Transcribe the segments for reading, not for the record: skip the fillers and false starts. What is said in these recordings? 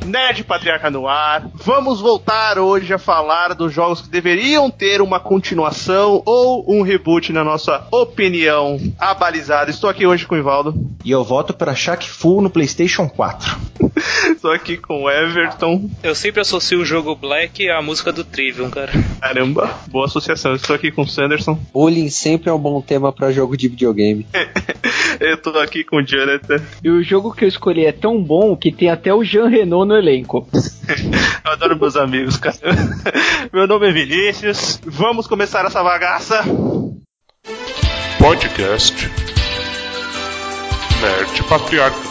Nerd Patriarca no ar. Vamos voltar hoje a falar dos jogos que deveriam ter uma continuação ou um reboot, na nossa opinião abalizada. Estou aqui hoje com o Ivaldo. E eu voto para Shaq Fu no PlayStation 4. Estou aqui com o Everton. Eu sempre associo o jogo Black à música do Trivium, cara. Caramba, boa associação. Estou aqui com o Sanderson. Bullying sempre é um bom tema para jogo de videogame. Eu tô aqui com o Jonathan. E o jogo que eu escolhi é tão bom que tem até o Jean Reno no elenco. Eu adoro meus amigos, cara. Meu nome é Vinícius. Vamos começar essa bagaça. Podcast Nerd Patriarca.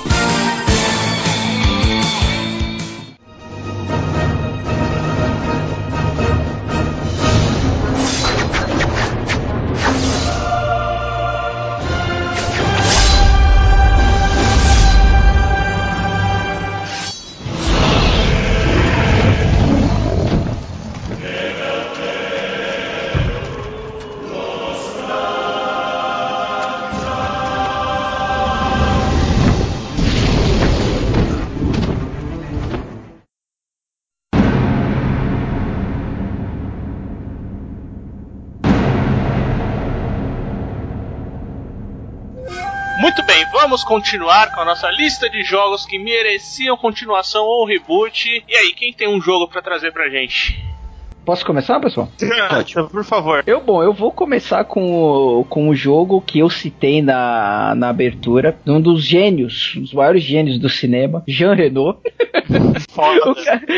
Muito bem, vamos continuar com a nossa lista de jogos que mereciam continuação ou reboot. E aí, quem tem um jogo pra trazer pra gente? Posso começar, pessoal? Pode, por favor. Eu vou começar com o jogo que eu citei na abertura, um dos gênios, os maiores gênios do cinema, Jean Reno. Foda.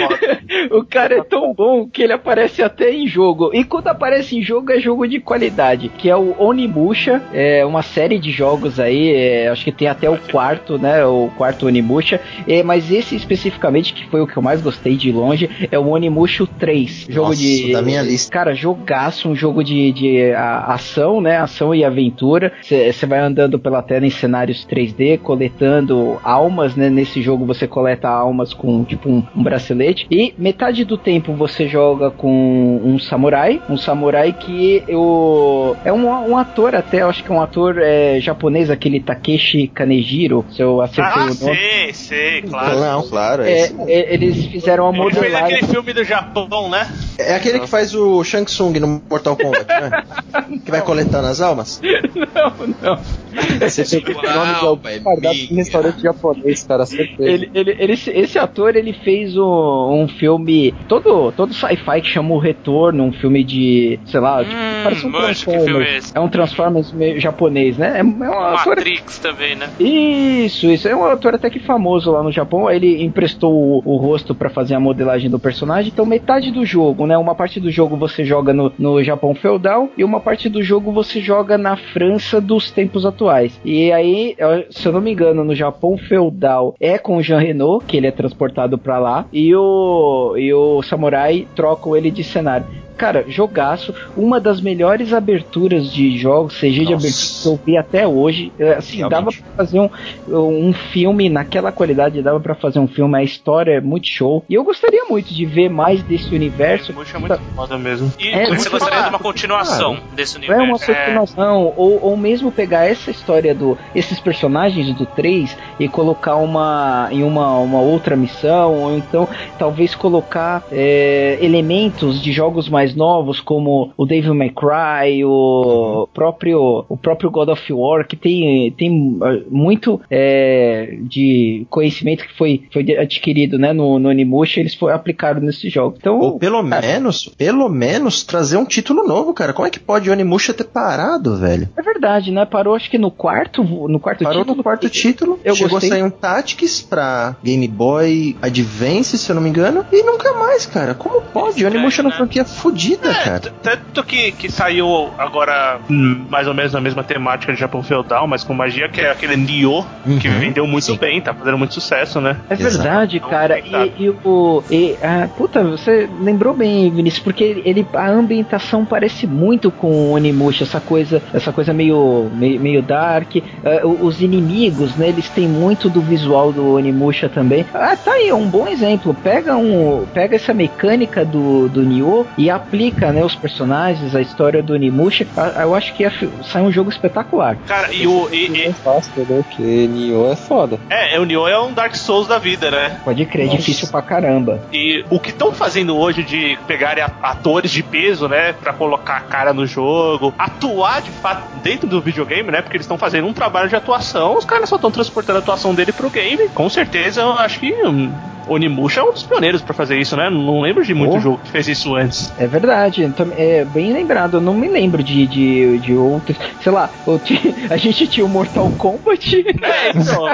O cara é tão bom que ele aparece até em jogo. E quando aparece em jogo, é jogo de qualidade, que é o Onimusha. É uma série de jogos aí, acho que tem até o quarto, né? O quarto Onimusha. Mas esse especificamente, que foi o que eu mais gostei de longe, é o Onimusha 3. Jogo da minha lista. Cara, jogaço, um jogo de ação, né? Ação e aventura. Você vai andando pela tela em cenários 3D, coletando almas, né? Nesse jogo você coleta almas com tipo um bracelete. E metade do tempo você joga com um samurai que é um ator até, eu acho que é um ator japonês, aquele Takeshi Kanejiro, se eu acertei o nome. Sei, claro. Não, claro. Eles fizeram a modelagem. Ele fez aquele filme do Japão, né? É aquele que faz o Shang Tsung no Mortal Kombat, né? Que vai coletando as almas? Não. Você tem o nome de algum restaurante japonês, cara, certeza. Esse ator, ele fez um filme todo sci-fi que chama O Retorno, um filme de, sei lá, parece um Transformers. É um Transformers meio japonês, né? É um ator... Matrix também, né? Isso. É um ator até que famoso lá no Japão. Ele emprestou o rosto pra fazer a modelagem do personagem. Então metade do jogo, né? Uma parte do jogo você joga no Japão feudal e uma parte do jogo você joga na França dos tempos atuais. E aí, se eu não me engano, no Japão feudal é com o Jean Reno, que ele é transportado pra lá, e o samurai trocam ele de cenário. Cara, jogaço, uma das melhores aberturas de jogos, CG de abertura que eu vi até hoje. Assim, realmente. Dava pra fazer um filme naquela qualidade, dava pra fazer um filme, a história é muito show. E eu gostaria muito de ver mais desse universo. É muito foda mesmo. E você gostaria de uma continuação desse universo? Uma continuação, ou mesmo pegar essa história esses personagens do 3 e colocar em uma outra missão, ou então talvez colocar elementos de jogos mais novos, como o Devil May Cry, o próprio God of War, que tem muito de conhecimento que foi adquirido, né, no Onimusha, eles aplicaram nesse jogo. Então, ou pelo menos trazer um título novo, cara. Como é que pode o Onimusha ter parado, velho? É verdade, né? Parou acho que no quarto Parou título. No quarto título. Chegou a sair um Tactics pra Game Boy Advance, se eu não me engano, e nunca mais, cara. Como pode? O Onimusha é uma franquia fodida, cara. Tanto que saiu agora mais ou menos na mesma temática de Japão feudal, mas com magia, que é aquele Nioh, que vendeu muito bem, tá fazendo muito sucesso, né? É verdade, cara. Puta, você lembrou bem, Vinícius, porque a ambientação parece muito com o Onimusha, essa coisa meio dark. Os inimigos, né, eles têm muito do visual do Onimusha também. Tá aí, é um bom exemplo. Pega essa mecânica do Nioh e aplica, né, os personagens, a história do Onimusha, eu acho que sai um jogo espetacular. Cara, É fácil, né? Porque Nioh é foda. o Nioh é um Dark Souls da vida, né? Pode crer, é difícil pra caramba. E o que estão fazendo hoje de pegarem atores de peso, né, pra colocar a cara no jogo, atuar de fato dentro do videogame, né, porque eles estão fazendo um trabalho de atuação, os caras só estão transportando a atuação dele pro game. Com certeza, eu acho que Onimusha é um dos pioneiros pra fazer isso, né? Não lembro de muito jogo que fez isso antes. É verdade, é bem lembrado. Eu não me lembro de outros. Sei lá, a gente tinha o Mortal Kombat. Então.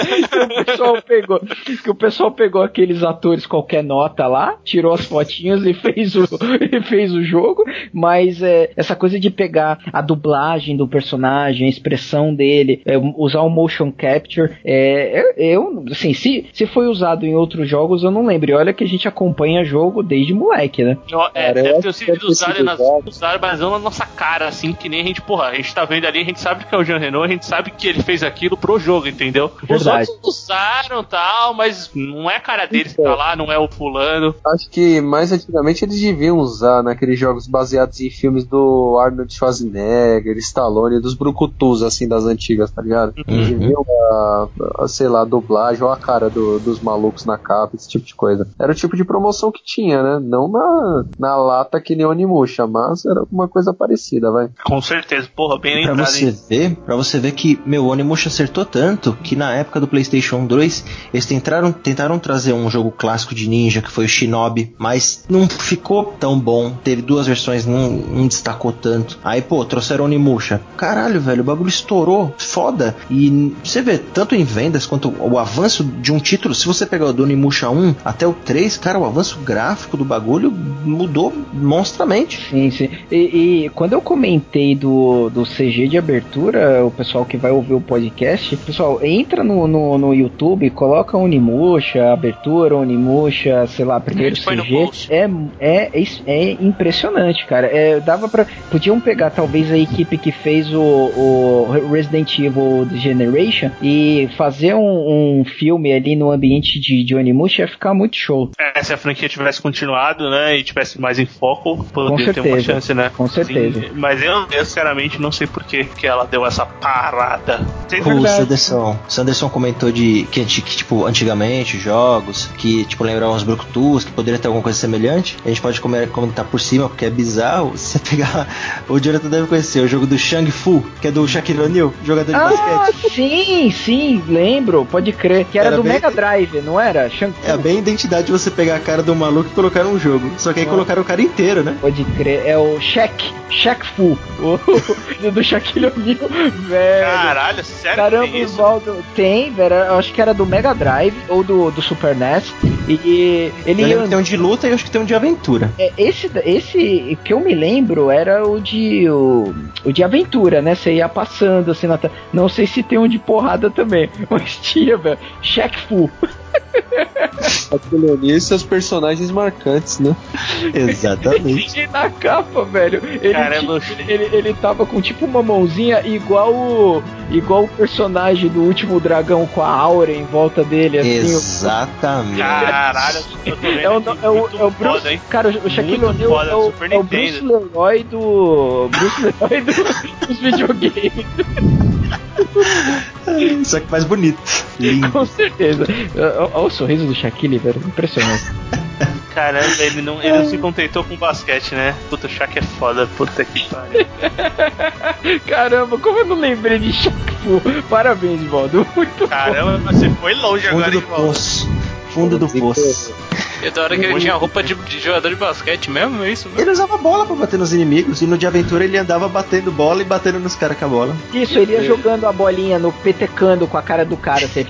que o pessoal pegou aqueles atores qualquer nota lá, tirou as fotinhas e fez o jogo. Mas essa coisa de pegar a dublagem do personagem, a expressão dele, usar o motion capture, assim, se foi usado em outros jogos, eu não lembro. E olha que a gente acompanha jogo desde moleque, né? Deve ter sido usado mas não na nossa cara, assim, que nem a gente, a gente tá vendo ali, a gente sabe que é o Jean Reno, a gente sabe que ele fez aquilo pro jogo, entendeu? Verdade. Os outros usaram tal, mas não é a cara deles que tá lá, não é o fulano. Acho que mais antigamente eles deviam usar naqueles jogos baseados em filmes do Arnold Schwarzenegger, Stallone, dos brucutus, assim, das antigas, tá ligado? Deviam, sei lá, dublagem ou a cara dos malucos na capa, esse tipo de coisa. Era o tipo de promoção que tinha, né? Não na lata que nem Onimusha, mas era alguma coisa parecida, vai. Com certeza, bem lembrado. Pra você ver que, o Onimusha acertou tanto que na época do PlayStation 2 eles tentaram trazer um jogo clássico de ninja, que foi o Shinobi, mas não ficou tão bom. Teve 2 versões, não destacou tanto. Aí, trouxeram Onimusha. Caralho, velho, o bagulho estourou, foda. E você vê, tanto em vendas quanto o avanço de um título, se você pegar o do Onimusha 1 até o 3, cara, o avanço gráfico do bagulho mudou monstramente. Sim. E quando eu comentei do CG de abertura, o pessoal que vai ouvir o podcast, pessoal, entra no YouTube, coloca Onimusha, abertura, Onimusha, sei lá, primeiro CG. É impressionante, cara. Podiam pegar talvez a equipe que fez o Resident Evil Generation e fazer um filme ali no ambiente de Onimusha, ia ficar muito show. Se a franquia tivesse continuado, né, e tivesse mais em foco, poderia ter uma chance, né? Com certeza. Sim, mas eu sinceramente não sei por que ela deu essa parada. O Sanderson comentou que tipo, antigamente, jogos que, tipo, lembravam os Brucutus, que poderia ter alguma coisa semelhante. A gente pode comentar por cima, porque é bizarro. Você pegar... O Jonathan deve conhecer o jogo do Shang Fu, que é do Shaquille O'Neal, jogador de basquete. Sim, lembro, pode crer. Que era do Mega Drive, não era? Shang Fu. É bem a identidade de você pegar a cara do maluco e colocar num jogo. Só que aí colocaram o cara inteiro, né? Pode crer. É o Shaq Fu. Do Shaquille O'Neal, velho. Caralho, sério? Caramba, tem isso? Tem, velho. Eu acho que era do Mega Drive ou do Super NES. E ele tem um de luta e eu acho que tem um de aventura. Esse que eu me lembro era o de aventura, né? Você ia passando assim na tela. Não sei se tem um de porrada também, mas tinha, velho. Shaq Fu. Shaquille O'Neal e seus personagens marcantes, né? Exatamente. Na capa, velho. Ele tava com tipo uma mãozinha igual o personagem do Último Dragão com a aura em volta dele, assim. Exatamente. Caralho, eu tô vendo é o Bruce, foda, cara, o Shaquille O'Neal é o Bruce Leroy dos videogames. Só que mais bonito. Lindo. Com certeza. Olha o sorriso do Shaquille, velho. Impressionante. Caramba, ele não se contentou com basquete, né? Puta, o Shaq é foda. Puta que pariu. Caramba, como eu não lembrei de Shaq Fu. Parabéns, Valdo. Muito Caramba, bom. Você foi longe Fundo agora, do poço. Fundo do poço. E da hora que ele tinha roupa de jogador de basquete mesmo, é isso? Mesmo? Ele usava bola pra bater nos inimigos, e no de aventura ele andava batendo bola e batendo nos caras com a bola. Isso, ele ia jogando a bolinha no petecando com a cara do cara, assim.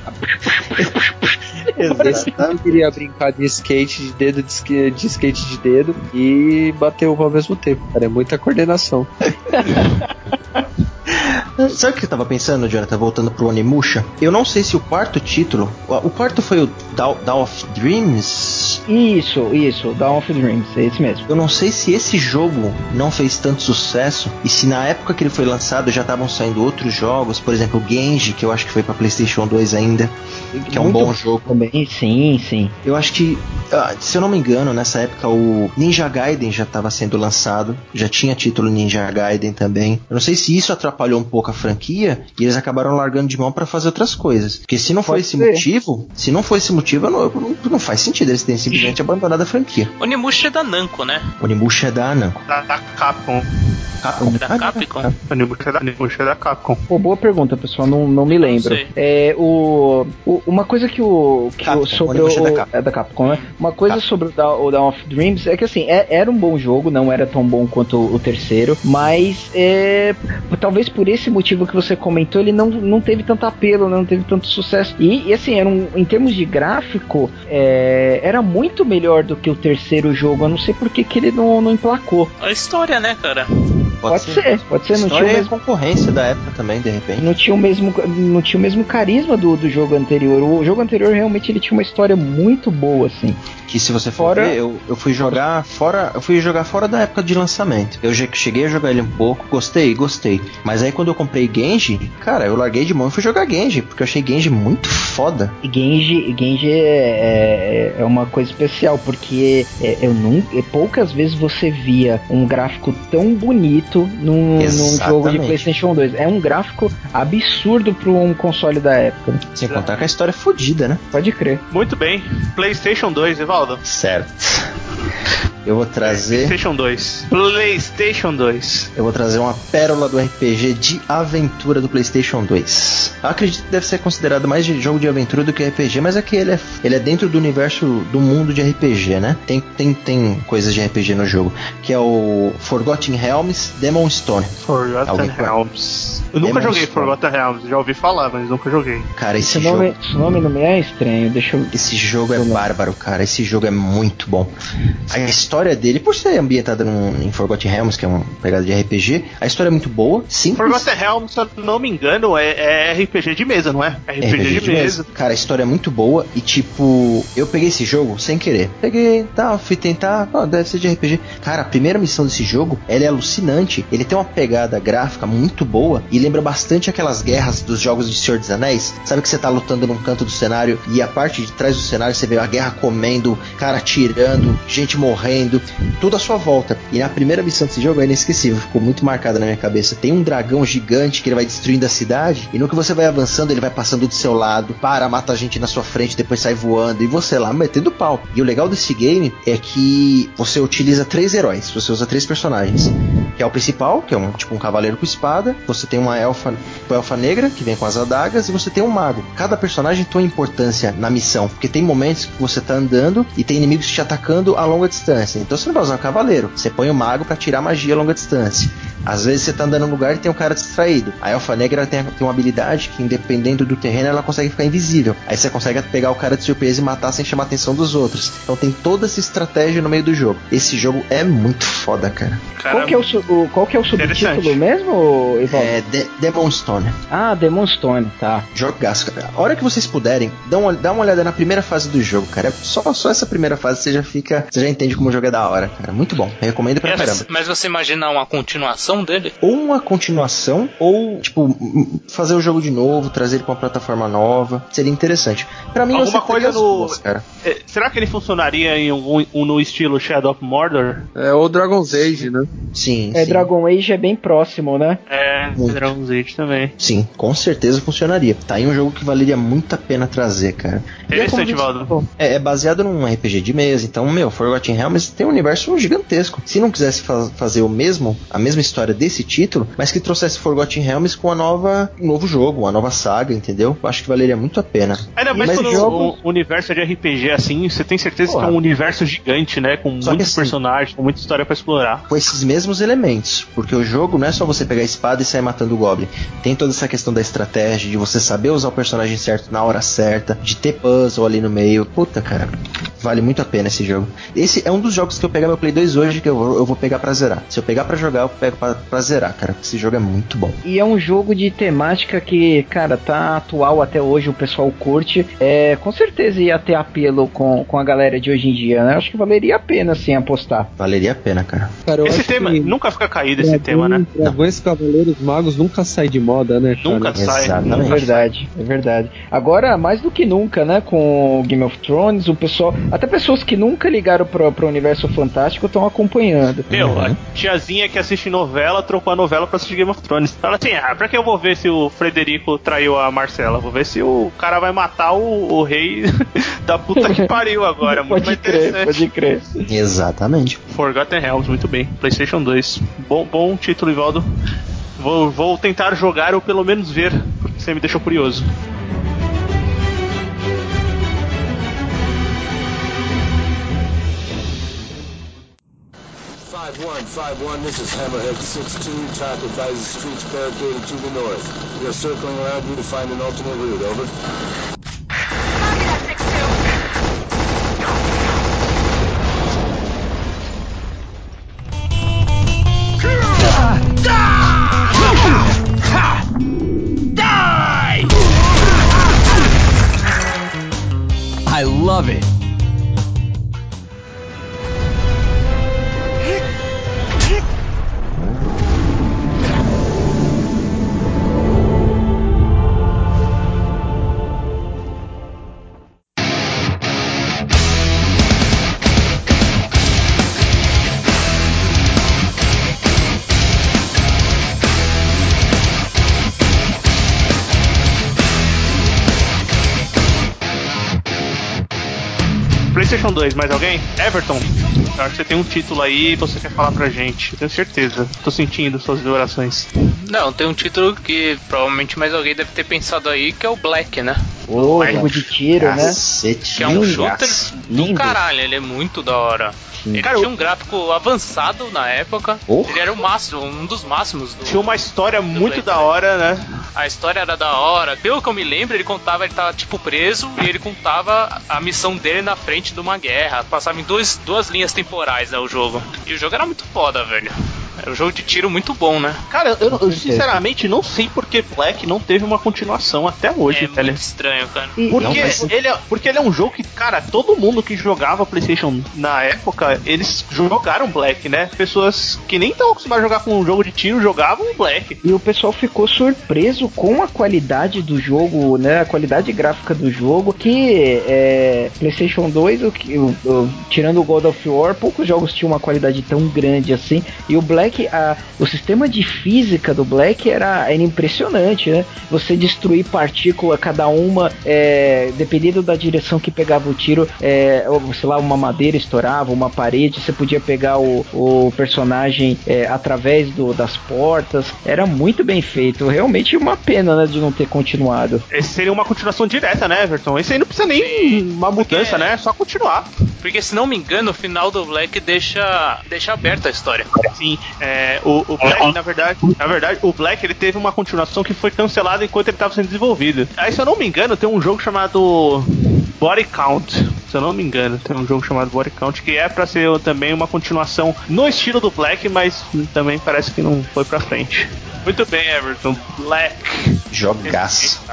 Eu queria brincar de skate de dedo, de skate de dedo e bater o ao mesmo tempo, cara. É muita coordenação. Sabe o que eu tava pensando, Jonathan, voltando pro Onimusha? Eu não sei se o quarto título... O quarto foi o Dawn of Dreams? Isso, Dawn of Dreams, é esse mesmo. Eu não sei se esse jogo não fez tanto sucesso e se na época que ele foi lançado já estavam saindo outros jogos, por exemplo, o Genji, que eu acho que foi pra PlayStation 2 ainda, que é um bom jogo. Também, sim. Eu acho que, se eu não me engano, nessa época o Ninja Gaiden já estava sendo lançado, já tinha título Ninja Gaiden também. Eu não sei se isso atrapalhou um pouco a franquia e eles acabaram largando de mão para fazer outras coisas. Porque se não for esse motivo, não faz sentido eles terem simplesmente abandonado a franquia. Onimusha é da Namco, né? Onimusha é da Namco. Da Capcom. Da Capcom? Onimusha é da Capcom. Pô, boa pergunta, pessoal, não me lembro. Uma coisa que sobre o da Capcom, né? Uma coisa sobre o Dawn of Dreams é que assim, era um bom jogo, não era tão bom quanto o terceiro, mas talvez por esse motivo que você comentou, ele não teve tanto apelo, não teve tanto sucesso. E assim, em termos de gráfico, era muito melhor do que o terceiro jogo. Eu não sei por que ele não emplacou. A história, né, cara? Pode ser. Não tinha o mesmo concorrência da época também, de repente. Não tinha o mesmo carisma do jogo anterior. O jogo anterior realmente ele tinha uma história muito boa, assim. Que se você for ver, eu fui jogar fora da época de lançamento. Eu cheguei a jogar ele um pouco, gostei. Mas aí quando eu comprei Genji, cara, eu larguei de mão e fui jogar Genji, porque eu achei Genji muito foda. E Genji é uma coisa especial, porque poucas vezes você via um gráfico tão bonito num jogo de PlayStation 2. É um gráfico absurdo para um console da época. Sem contar que a história é fodida, né? Pode crer. Muito bem. PlayStation 2, Evaldo. Certo. Eu vou trazer... PlayStation 2. Eu vou trazer uma pérola do RPG de aventura do PlayStation 2. Eu acredito que deve ser considerado mais de jogo de aventura do que RPG, mas é que ele é dentro do universo do mundo de RPG, né? Tem coisas de RPG no jogo, que é o Forgotten Realms Demon Stone. Forgotten Realms. Eu nunca joguei Forgotten Realms, já ouvi falar, mas nunca joguei. Cara, esse nome não me é estranho, Esse jogo é bárbaro, cara. Esse jogo é muito bom. A história dele, por ser ambientada em Forgotten Realms, que é uma pegada de RPG, a história é muito boa, simples. Forgotten Realms, se eu não me engano, é RPG de mesa, não é? RPG de mesa. Cara, a história é muito boa e tipo, eu peguei esse jogo sem querer. Fui tentar, deve ser de RPG. Cara, a primeira missão desse jogo, ela é alucinante. Ele tem uma pegada gráfica muito boa e lembra bastante aquelas guerras dos jogos de Senhor dos Anéis. Sabe que você tá lutando num canto do cenário e a parte de trás do cenário você vê a guerra comendo, cara atirando, gente morrendo, tudo à sua volta. E na primeira missão desse jogo é inesquecível, ficou muito marcada na minha cabeça. Tem um dragão gigante que ele vai destruindo a cidade e no que você vai avançando, ele vai passando do seu lado, mata a gente na sua frente, depois sai voando e você lá metendo pau. E o legal desse game é que você utiliza 3 heróis, você usa 3 personagens, que é o principal, que é um cavaleiro com espada, você tem uma elfa negra, que vem com as adagas, e você tem um mago. Cada personagem tem uma importância na missão, porque tem momentos que você tá andando e tem inimigos te atacando a longa distância, então você não vai usar o cavaleiro, você põe o mago pra tirar magia a longa distância. Às vezes você tá andando num lugar e tem um cara distraído, a elfa negra tem uma habilidade que, independendo do terreno, ela consegue ficar invisível, aí você consegue pegar o cara de surpresa e matar sem chamar a atenção dos outros. Então tem toda essa estratégia no meio do jogo. Esse jogo é muito foda, cara. Qual que é o subtítulo mesmo, Ivaldo? Demon Stone. Ah, Demon Stone, tá. Jogaço, cara. A hora que vocês puderem, dá uma olhada na primeira fase do jogo, cara. Só essa primeira fase você já entende como o jogo é da hora, cara. Muito bom. Eu recomendo pra caramba. Mas você imagina uma continuação dele? Ou uma continuação, ou, tipo, fazer o jogo de novo, trazer ele pra uma plataforma nova. Seria interessante. Pra mim, alguma coisa duas, cara. Será que ele funcionaria em no estilo Shadow of Mordor? É o Dragon's Age, né? Sim. Dragon Age é bem próximo, né? Dragon's Age também. Sim, com certeza funcionaria. Tá aí um jogo que valeria muito a pena trazer, cara. Interessante, Valdo. É baseado num RPG de mesa, então, Forgotten Realms tem um universo gigantesco. Se não quisesse fazer a mesma história desse título, mas que trouxesse Forgotten Realms com um novo jogo, uma nova saga, entendeu? Eu acho que valeria muito a pena. Ainda mais quando o universo de RPG assim, você tem certeza que é um universo gigante, né? Com muitos personagens, com muita história pra explorar. Com esses mesmos elementos, porque o jogo não é só você pegar a espada e sair matando o Goblin. Tem toda essa questão da estratégia, de você saber usar o personagem certo na hora certa, de ter puzzle ali no meio. Puta, cara. Vale muito a pena esse jogo. Esse é um dos jogos que eu pegar meu Play 2 hoje, que eu vou pegar pra zerar. Se eu pegar pra jogar, eu pego pra zerar, cara. Esse jogo é muito bom. E é um jogo de temática que, cara, tá atual até hoje, o pessoal curte. Com certeza ia ter apelo com a galera de hoje em dia, né? Acho que valeria a pena, sim, apostar. Valeria a pena, cara. Cara, Esse tema nunca fica caído, esse tema, né? Dragões, Cavaleiros, Magos nunca sai de moda, né, cara? Nunca sai. Exatamente. É verdade. Agora, mais do que nunca, né, com o Game of Thrones, o pessoal, até pessoas que nunca ligaram pro universo fantástico estão acompanhando. Meu, a tiazinha que assiste novela trocou a novela pra assistir Game of Thrones. Fala assim, pra que eu vou ver se o Frederico traiu a Marcela? Vou ver se o cara vai matar o rei da puta que pariu agora. Muito mais interessante. Pode crer. Exatamente. Forgotten Realms, muito bem. PlayStation 2. Bom título, Ivaldo. Vou tentar jogar ou pelo menos ver, porque você me deixou curioso. This is Hammerhead 6-2. TOC advises streets barricaded to the north. We are circling around you to find an alternate route, over. Copy that, 6-2. Die! I love it. PlayStation 2, mais alguém? Everton, eu acho que você tem um título aí e você quer falar pra gente. Eu tenho certeza. Tô sentindo suas vibrações. Não, tem um título que provavelmente mais alguém deve ter pensado aí, que é o Black, né? Jogo de tiro, Cacete, Que é um shooter do lindo. caralho, ele é muito da hora. Ele tinha um gráfico avançado na época. Ele era o máximo, um dos máximos do. Tinha uma história muito Black, da hora, né? A história era da hora. Pelo que eu me lembro, ele tava tipo preso e ele contava a missão dele na frente de uma guerra. Passava em duas linhas temporais, né, o jogo. E o jogo era muito foda, velho. Era um jogo de tiro muito bom, né? Cara, eu sinceramente não sei porque Black não teve uma continuação até hoje, velho. Muito estranho, cara. Porque ele é um jogo que, cara, todo mundo que jogava PlayStation na época, eles jogaram Black, né? Pessoas que nem estão acostumadas a jogar com um jogo de tiro jogavam Black. E o pessoal ficou surpreso com a qualidade do jogo, né? A qualidade gráfica do jogo, que PlayStation 2, tirando o God of War, poucos jogos tinham uma qualidade tão grande assim. E o Black, o sistema de física do Black era impressionante, né? Você destruir partícula, cada uma, dependendo da direção que pegava o tiro, sei lá, uma madeira estourava, uma parede, você podia pegar o personagem através das portas. Era muito bem feito. Realmente uma pena, né, de não ter continuado. Esse seria uma continuação direta, né, Everton? Esse aí não precisa nem uma mudança, né? É só continuar. Porque, se não me engano, o final do Black deixa aberta a história. Sim, o Black, na verdade, o Black, ele teve uma continuação que foi cancelada enquanto ele estava sendo desenvolvido. Aí, se eu não me engano, tem um jogo chamado Body Count. Se eu não me engano, tem um jogo chamado Body Count, que é pra ser também uma continuação no estilo do Black, mas também parece que não foi pra frente. Muito bem, Everton. Black. Jogaço.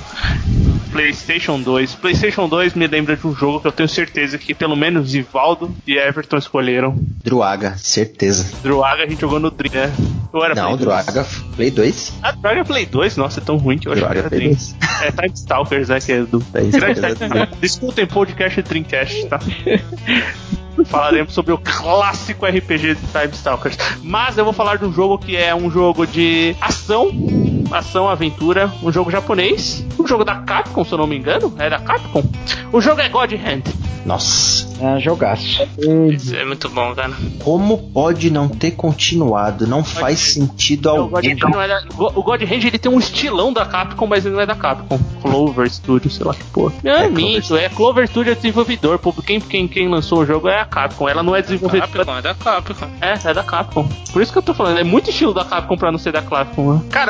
PlayStation 2. PlayStation 2 me lembra de um jogo que eu tenho certeza que pelo menos Ivaldo e Everton escolheram. Druaga, certeza. Druaga a gente jogou no Dream, né? Não, Druaga Play 2. Ah, Druaga Play 2? Nossa, é tão ruim que eu acho que era Dream. É Time Stalkers, né? Que é do... Desculpem, podcast Dreamcast, tá? Falaremos sobre o clássico RPG de Time Stalkers. Mas eu vou falar de um jogo que é um jogo de ação, aventura, um jogo japonês, um jogo da Capcom, se eu não me engano. É da Capcom. O jogo é God Hand. Nossa. Jogaço. Isso é muito bom, cara. Como pode não ter continuado? Não faz sentido algum. O God Hand, ele tem um estilão da Capcom, mas ele não é da Capcom. Clover Studio, sei lá que porra. É Clover Studio, é desenvolvedor. Pô, quem lançou o jogo é a Capcom. Ela não é desenvolvedora. É da Capcom. É da Capcom. Por isso que eu tô falando, é muito estilo da Capcom pra não ser da Capcom, né? Cara, é um jogo de aventura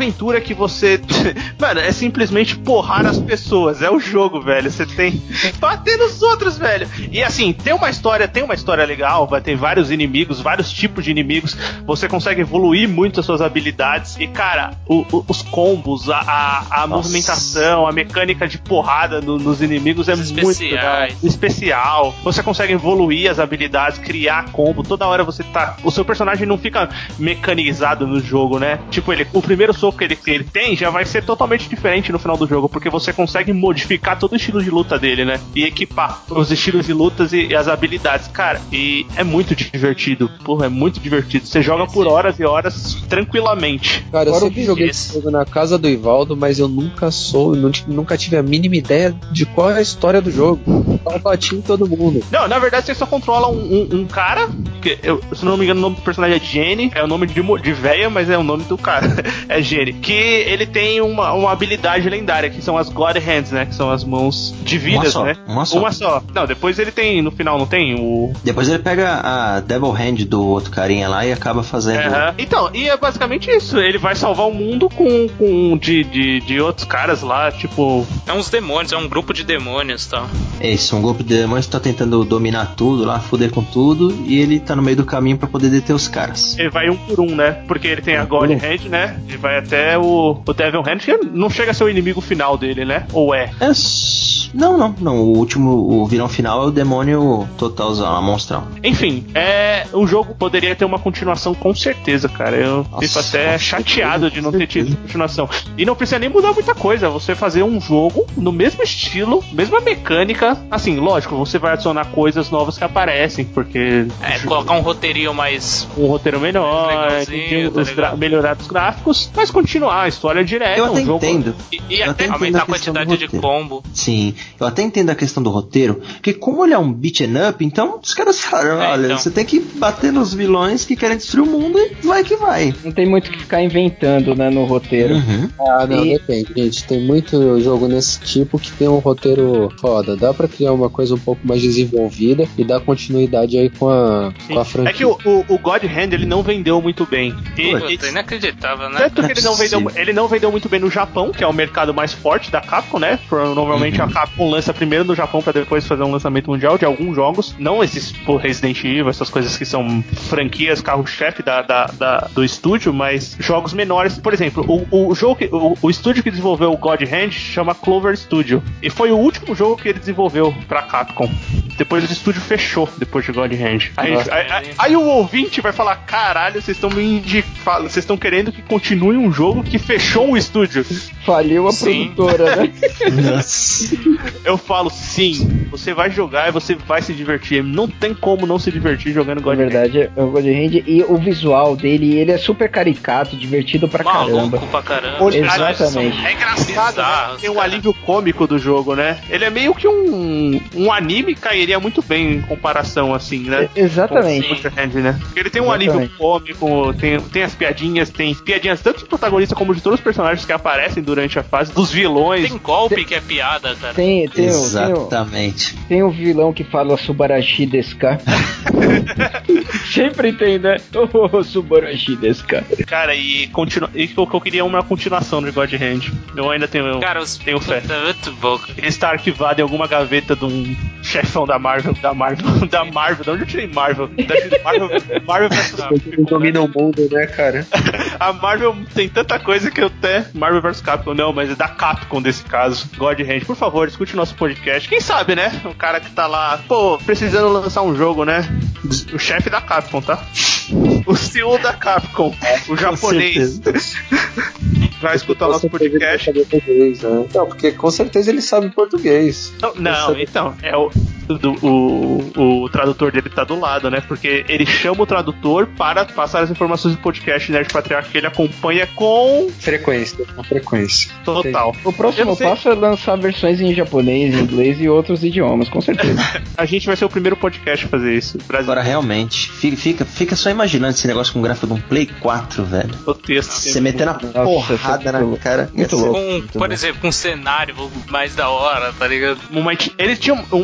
aventura que você... Mano, é simplesmente porrar as pessoas. É o jogo, velho. Você tem que bater nos outros, velho. E assim, tem uma história legal, vai ter vários inimigos, vários tipos de inimigos. Você consegue evoluir muito as suas habilidades. E, cara, os combos, a movimentação, a mecânica de porrada nos inimigos é muito legal. Especial. Você consegue evoluir as habilidades, criar combo. Toda hora você tá... O seu personagem não fica mecanizado no jogo, né? Tipo, o primeiro soco que ele tem já vai ser totalmente diferente no final do jogo, porque você consegue modificar todo o estilo de luta dele, né? E equipar os estilos de lutas e as habilidades. Cara, e é muito divertido. Porra, é muito divertido. Você joga por horas e horas tranquilamente. Cara, eu sempre joguei esse jogo na casa do Ivaldo, mas eu nunca tive a mínima ideia de qual é a história do jogo. Eu bati em todo mundo. Não, na verdade você só controla um cara, que se não me engano o nome do personagem é Jenny, é o nome de véia, mas é o nome do cara, é Jenny, que ele tem uma habilidade lendária, que são as God Hands, né, que são as mãos divinas, né? Uma só. Não, depois ele tem, no final não tem o... Depois ele pega a Devil Hand do outro carinha lá e acaba fazendo... Então, e é basicamente isso, ele vai salvar o mundo de outros caras lá, tipo... É uns demônios, é um grupo de demônios, tá? É isso, um grupo de demônios tá tentando dominar tudo lá, foder com tudo, e ele tá no meio do caminho pra poder deter os caras. Ele vai um por um, né? Porque ele tem a God Hand, né? Ele vai até o Devil Hand, que não chega a ser o inimigo final dele, né? Ou é? Não. O vilão final é o demônio totalzão, a monstrão. Enfim, o jogo poderia ter uma continuação com certeza, cara. Eu fico até chateado de não ter tido continuação. E não precisa nem mudar muita coisa. Você fazer um jogo no mesmo estilo, mesma mecânica. Assim, lógico, você vai adicionar coisas novas que aparecem, porque... colocar um roteirinho mais... Um roteiro melhor, melhorar os gráficos, mas continuar a história direta. Eu até entendo. E até aumentar a quantidade de combo. Sim, eu até entendo a questão do roteiro, porque como ele é um beat'em up, então os caras falaram, olha, você tem que bater nos vilões que querem destruir o mundo e vai que vai. Não tem muito o que ficar inventando, né, no roteiro. Não, depende, gente. Tem muito jogo nesse tipo que tem um roteiro foda. Dá pra criar uma coisa um pouco mais desenvolvida e dar continuidade aí com a franquia. É que o God Hand, ele não vendeu muito bem. É inacreditável, né? Tanto que ele não vendeu muito bem no Japão, que é o mercado mais forte da Capcom, né? Normalmente a Capcom lança primeiro no Japão pra depois fazer um lançamento mundial de alguns jogos. Não esses Resident Evil, essas coisas que são franquias, carro-chefe do estúdio, mas jogos menores. Por exemplo, o estúdio que desenvolveu o God Hand chama Clover Studio. E foi o último jogo que ele desenvolveu pra Capcom. Depois o estúdio fechou, depois de God Hand. Aí o ouvinte vai falar, caralho, vocês estão querendo que continue um jogo que fechou um estúdio. Faliu a produtora, né? Nossa. Eu falo, sim, você vai jogar e você vai se divertir. Não tem como não se divertir jogando God Hand. Na verdade, é o God Hand e o visual dele, ele é super caricato, divertido pra caramba. Pra caramba. Exatamente. É engraçado, né? Tem um alívio cômico do jogo, né? Ele é meio que um anime, cairia muito bem em comparação, assim, né? Exatamente. Com o Hand, né? Porque ele tem um alívio cômico, tem as piadinhas, tanto do protagonista como de todos os personagens que aparecem durante a fase, dos vilões. Tem golpe que é piada, cara. Exatamente. Tem um vilão que fala Subarashi desu ka. Sempre tem, né? Subarashi desu ka. Cara, e eu queria uma continuação de God Hand. Eu ainda tenho, tenho fé. É muito bom. Ele está arquivado em alguma gaveta de um chefão da Marvel. De onde eu tirei Marvel? Marvel vs Capcom. Domina o mundo, né, cara? A Marvel tem tanta coisa que eu até... Marvel vs Capcom, não, mas é da Capcom desse caso. God Hand, por favor, escute o nosso podcast. Quem sabe, né? O cara que tá lá, precisando lançar um jogo, né? O chefe da Capcom, tá? O CEO da Capcom, o japonês. Vai escutar o nosso podcast. Não, porque com certeza ele sabe português. Não, então, o tradutor dele tá do lado, né? Porque ele chama o tradutor para passar as informações do podcast Nerd Patriarca que ele acompanha com frequência. Total. O próximo passo é lançar versões em japonês, inglês e outros idiomas, com certeza. A gente vai ser o primeiro podcast a fazer isso. Agora, realmente, fica só imaginando esse negócio com o gráfico de um Play 4, velho. O texto. Você metendo a porrada na cara. Muito louco. Por exemplo, com um cenário mais da hora, tá ligado? Eles tinham uma interatividade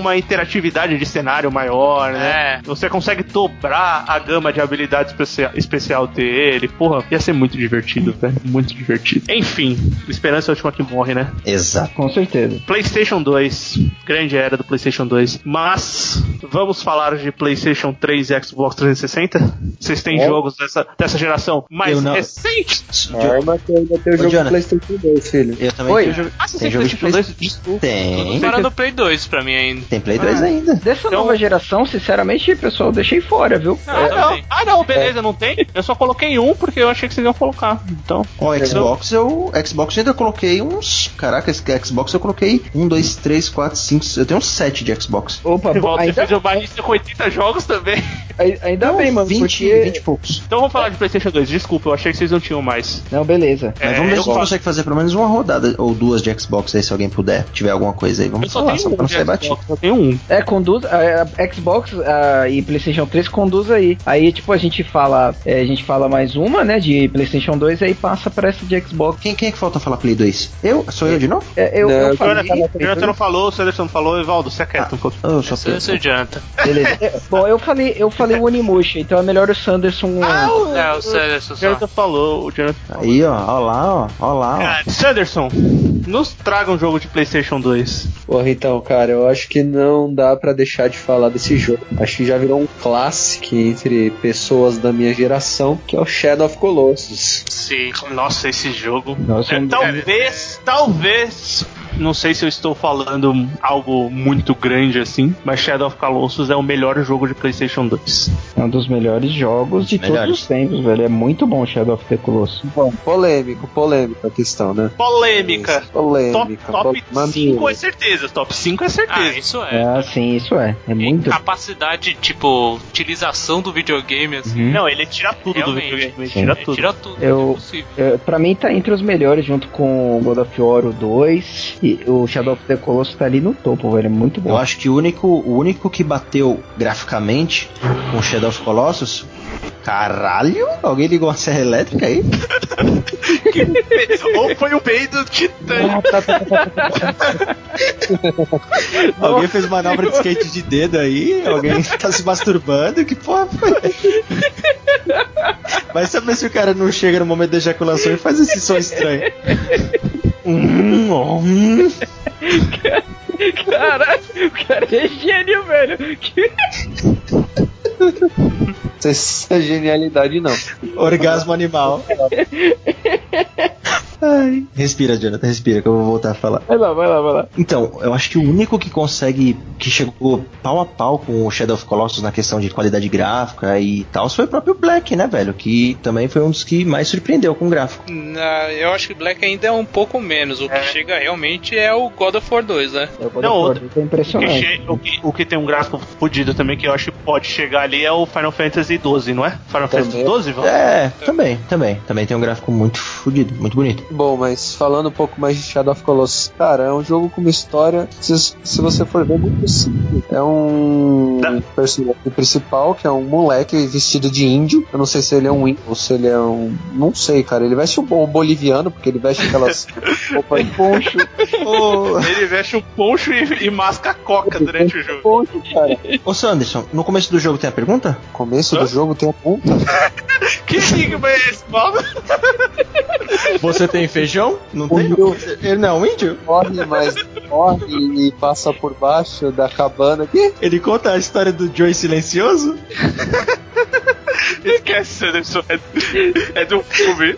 criatividade de cenário maior, né? É. Você consegue dobrar a gama de habilidade especial dele. Porra, ia ser muito divertido, velho. Muito divertido. Enfim, esperança é a última que morre, né? Exato. Com certeza. PlayStation 2. Grande era do PlayStation 2. Mas, vamos falar de PlayStation 3 e Xbox 360? Vocês têm jogos dessa geração mais recente? Arma que ainda tem o jogo do PlayStation 2, filho. Eu também Oi, tenho jogo. Tem jogo de PlayStation 2? Tem. Para no Play 2 pra mim ainda. Tem Play 2 ainda. Dessa nova geração, sinceramente, pessoal, eu deixei fora, viu? Não, beleza, não tem? Eu só coloquei um porque eu achei que vocês iam colocar. Então. Ó, Xbox eu ainda coloquei uns. Caraca, esse Xbox eu coloquei 1, 2, 3, 4, 5. Eu tenho uns 7 de Xbox. Opa, Você fez uma barrista com 80 jogos também. ainda bem, mano. 20 e poucos. Então vamos falar de PlayStation 2. Desculpa, eu achei que vocês não tinham mais. Não, beleza. Mas vamos ver se a gente consegue fazer pelo menos uma rodada ou duas de Xbox aí, se alguém puder. Tiver alguma coisa aí. Vamos falar, só pra não sair batido. Só tenho um. Conduz. A Xbox e PlayStation 3 conduz aí. Aí, tipo, a gente fala mais uma, né, de PlayStation 2, aí passa pra essa de Xbox. Quem é que falta falar Play 2? Eu? Sou eu de novo? Eu falei. O Jonathan não falou, o Sanderson não falou, Evaldo, você é quieto um pouco. Isso adianta. Beleza. Bom, eu falei o Onimusha, então é melhor o Sanderson. O Sanderson O só. Jonathan falou, Aí, ó lá, ó. Sanderson, nos traga um jogo de PlayStation 2. Porra, então, cara, eu acho que não dá pra deixar de falar desse jogo. Acho que já virou um clássico entre pessoas da minha geração, que é o Shadow of Colossus. Sim. Nossa, esse jogo. Nossa, Talvez. Não sei se eu estou falando algo muito grande assim, mas Shadow of Colossus é o melhor jogo de PlayStation 2. É um dos melhores jogos de todos os tempos, velho. É muito bom Shadow of the Colossus. Bom, polêmica a questão, né? Polêmica. Top Maneiro. 5 é certeza. Top 5 é certeza. Isso é. Sim, isso é. É muito. Capacidade, tipo, utilização do videogame, assim. Não, ele tira tudo Realmente. do videogame. Ele tira tudo. Tira tudo. É possível. Pra mim tá entre os melhores, junto com o God of War 2 e o Shadow of the Colossus tá ali no topo, velho. É muito bom. Eu acho que o único que bateu graficamente com Shadow of Colossus. Caralho? Alguém ligou uma serra elétrica aí? Ou foi o peido titã. Alguém fez manobra de skate de dedo aí? Alguém tá se masturbando? Que porra foi? Vai saber se o cara não chega no momento da ejaculação e faz esse som estranho. Caralho, o cara é gênio, velho. Isso é genialidade, não. Orgasmo animal. Ai. Respira, Jonathan, respira, que eu vou voltar a falar. Vai lá. Então, eu acho que o único que chegou pau a pau com o Shadow of Colossus na questão de qualidade gráfica e tal foi o próprio Black, né, velho? Que também foi um dos que mais surpreendeu com o gráfico. Eu acho que Black ainda é um pouco menos. O que chega realmente é o God of War 2, né? É impressionante. O que tem um gráfico fodido também, que eu acho que pode chegar ali, é o Final Fantasy XII, não é? Final Fantasy XII, Val? Também tem um gráfico muito fodido, muito bonito. Bom, mas falando um pouco mais de Shadow of Colossus, cara, é um jogo com uma história, se você for ver, muito simples. É um personagem principal, que é um moleque vestido de índio. Eu não sei se ele é um índio ou se ele é um... Não sei, cara. Ele veste um boliviano, porque ele veste aquelas roupas de poncho. Ele veste um poncho e masca a coca durante o jogo. Poncho, cara. Ô Sanderson, no começo do jogo tem a pergunta? No começo do jogo tem a ponta. Que enigma é esse, Paulo? Você tem feijão? Não tem? Ele não é um índio? Corre e passa por baixo da cabana aqui. Ele conta a história do Joey Silencioso? Esquece, Sanderson. É do filme.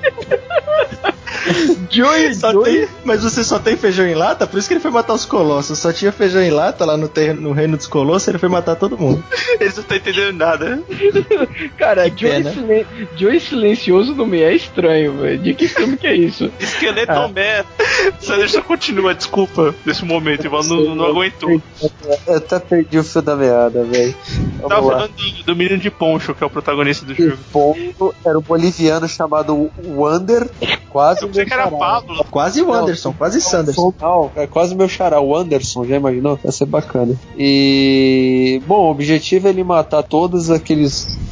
Joey. Mas você só tem feijão em lata? Por isso que ele foi matar os colossos. Só tinha feijão em lata lá no reino dos colossos. Ele foi matar todo mundo. Eles não estão entendendo nada. Cara, Joey Silencioso no meio é estranho, velho. De que filme que é isso? Esqueleto Man. Sanderson continua, desculpa, nesse momento. Ivan não aguentou. Eu até perdi o fio da meada, velho. Tava falando do menino de poncho, que é o protagonista do jogo. Poncho era um boliviano chamado Wander. Quase Eu pensei que era Pablo. Quase o Anderson, quase Sanderson. Não, é quase meu xará, o Anderson, já imaginou? Vai ser bacana. E, bom, o objetivo é ele matar todos aqueles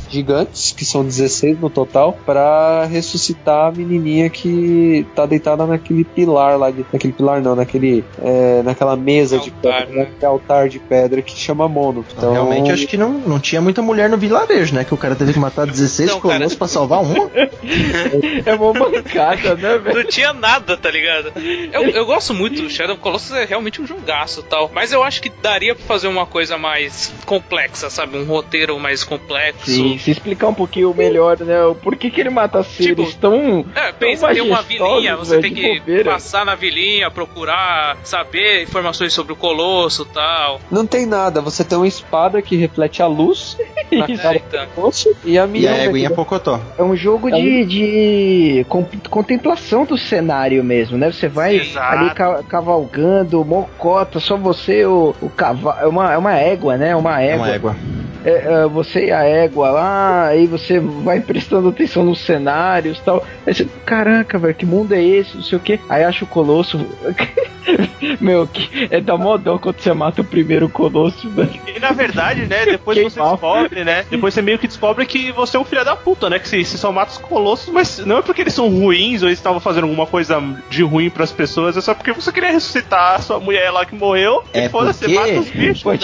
gigantes, que são 16 no total, pra ressuscitar a menininha que tá deitada naquele pilar lá, naquele pilar não, naquela mesa de pedra, naquele altar de pedra que chama Mono. Então, realmente acho que não tinha muita mulher no vilarejo, né? Que o cara teve que matar 16 Então, colossos pra salvar uma. É uma mancada, né, velho? Não tinha nada, tá ligado? Eu gosto muito do Shadow of Colossus, é realmente um jogaço e tal. Mas eu acho que daria pra fazer uma coisa mais complexa, sabe? Um roteiro mais complexo. Sim, se explicar um pouquinho melhor, né? Por que ele mata seres tão. Pensa, tem uma vilinha, você tem que bobeira. passar na vilinha, procurar saber informações sobre o Colosso e tal. não tem nada, você tem uma espada que reflete a luz na cara então. do Colosso e a E minha a Eguinha Pocotó. É um jogo de contemplação do cenário mesmo, né? Você vai Exato. ali cavalgando, mocota, só você, o cavalo. É uma égua, né? É uma égua. Você e a égua lá, aí você vai prestando atenção nos cenários e tal. Aí você, caraca, velho, que mundo é esse? Não sei o que. Aí acha o Colosso. Meu, que é da modão quando você mata o primeiro Colosso, velho. E na verdade, né, depois você descobre, né? Depois você meio que descobre que você é um filho da puta, né? Que você só mata os colossos, mas não é porque eles são ruins ou eles estavam fazendo alguma coisa de ruim pras pessoas, é só porque você queria ressuscitar a sua mulher lá que morreu. É e foda-se, porque mata os bichos.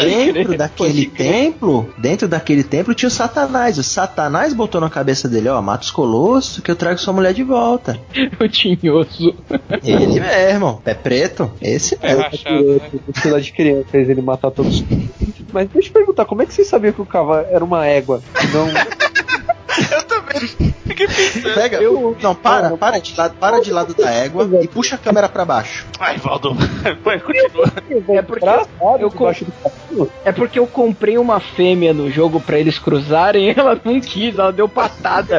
dentro daquele templo tinha o Satanás. O Satanás botou na cabeça dele, ó, mata os colossos que eu trago sua mulher de volta. O tinhoso. Ele mesmo, pé preto, esse É rachado, né? Fila de criança, fez ele matar todos. Mas deixa eu perguntar, como é que vocês sabiam que o cavalo era uma égua? Não. Eu também fiquei pensando. Pega, para de lado da égua e puxa a câmera pra baixo. Ai, Valdo, continua. É porque é porque eu comprei uma fêmea no jogo pra eles cruzarem, ela não quis, ela deu patada.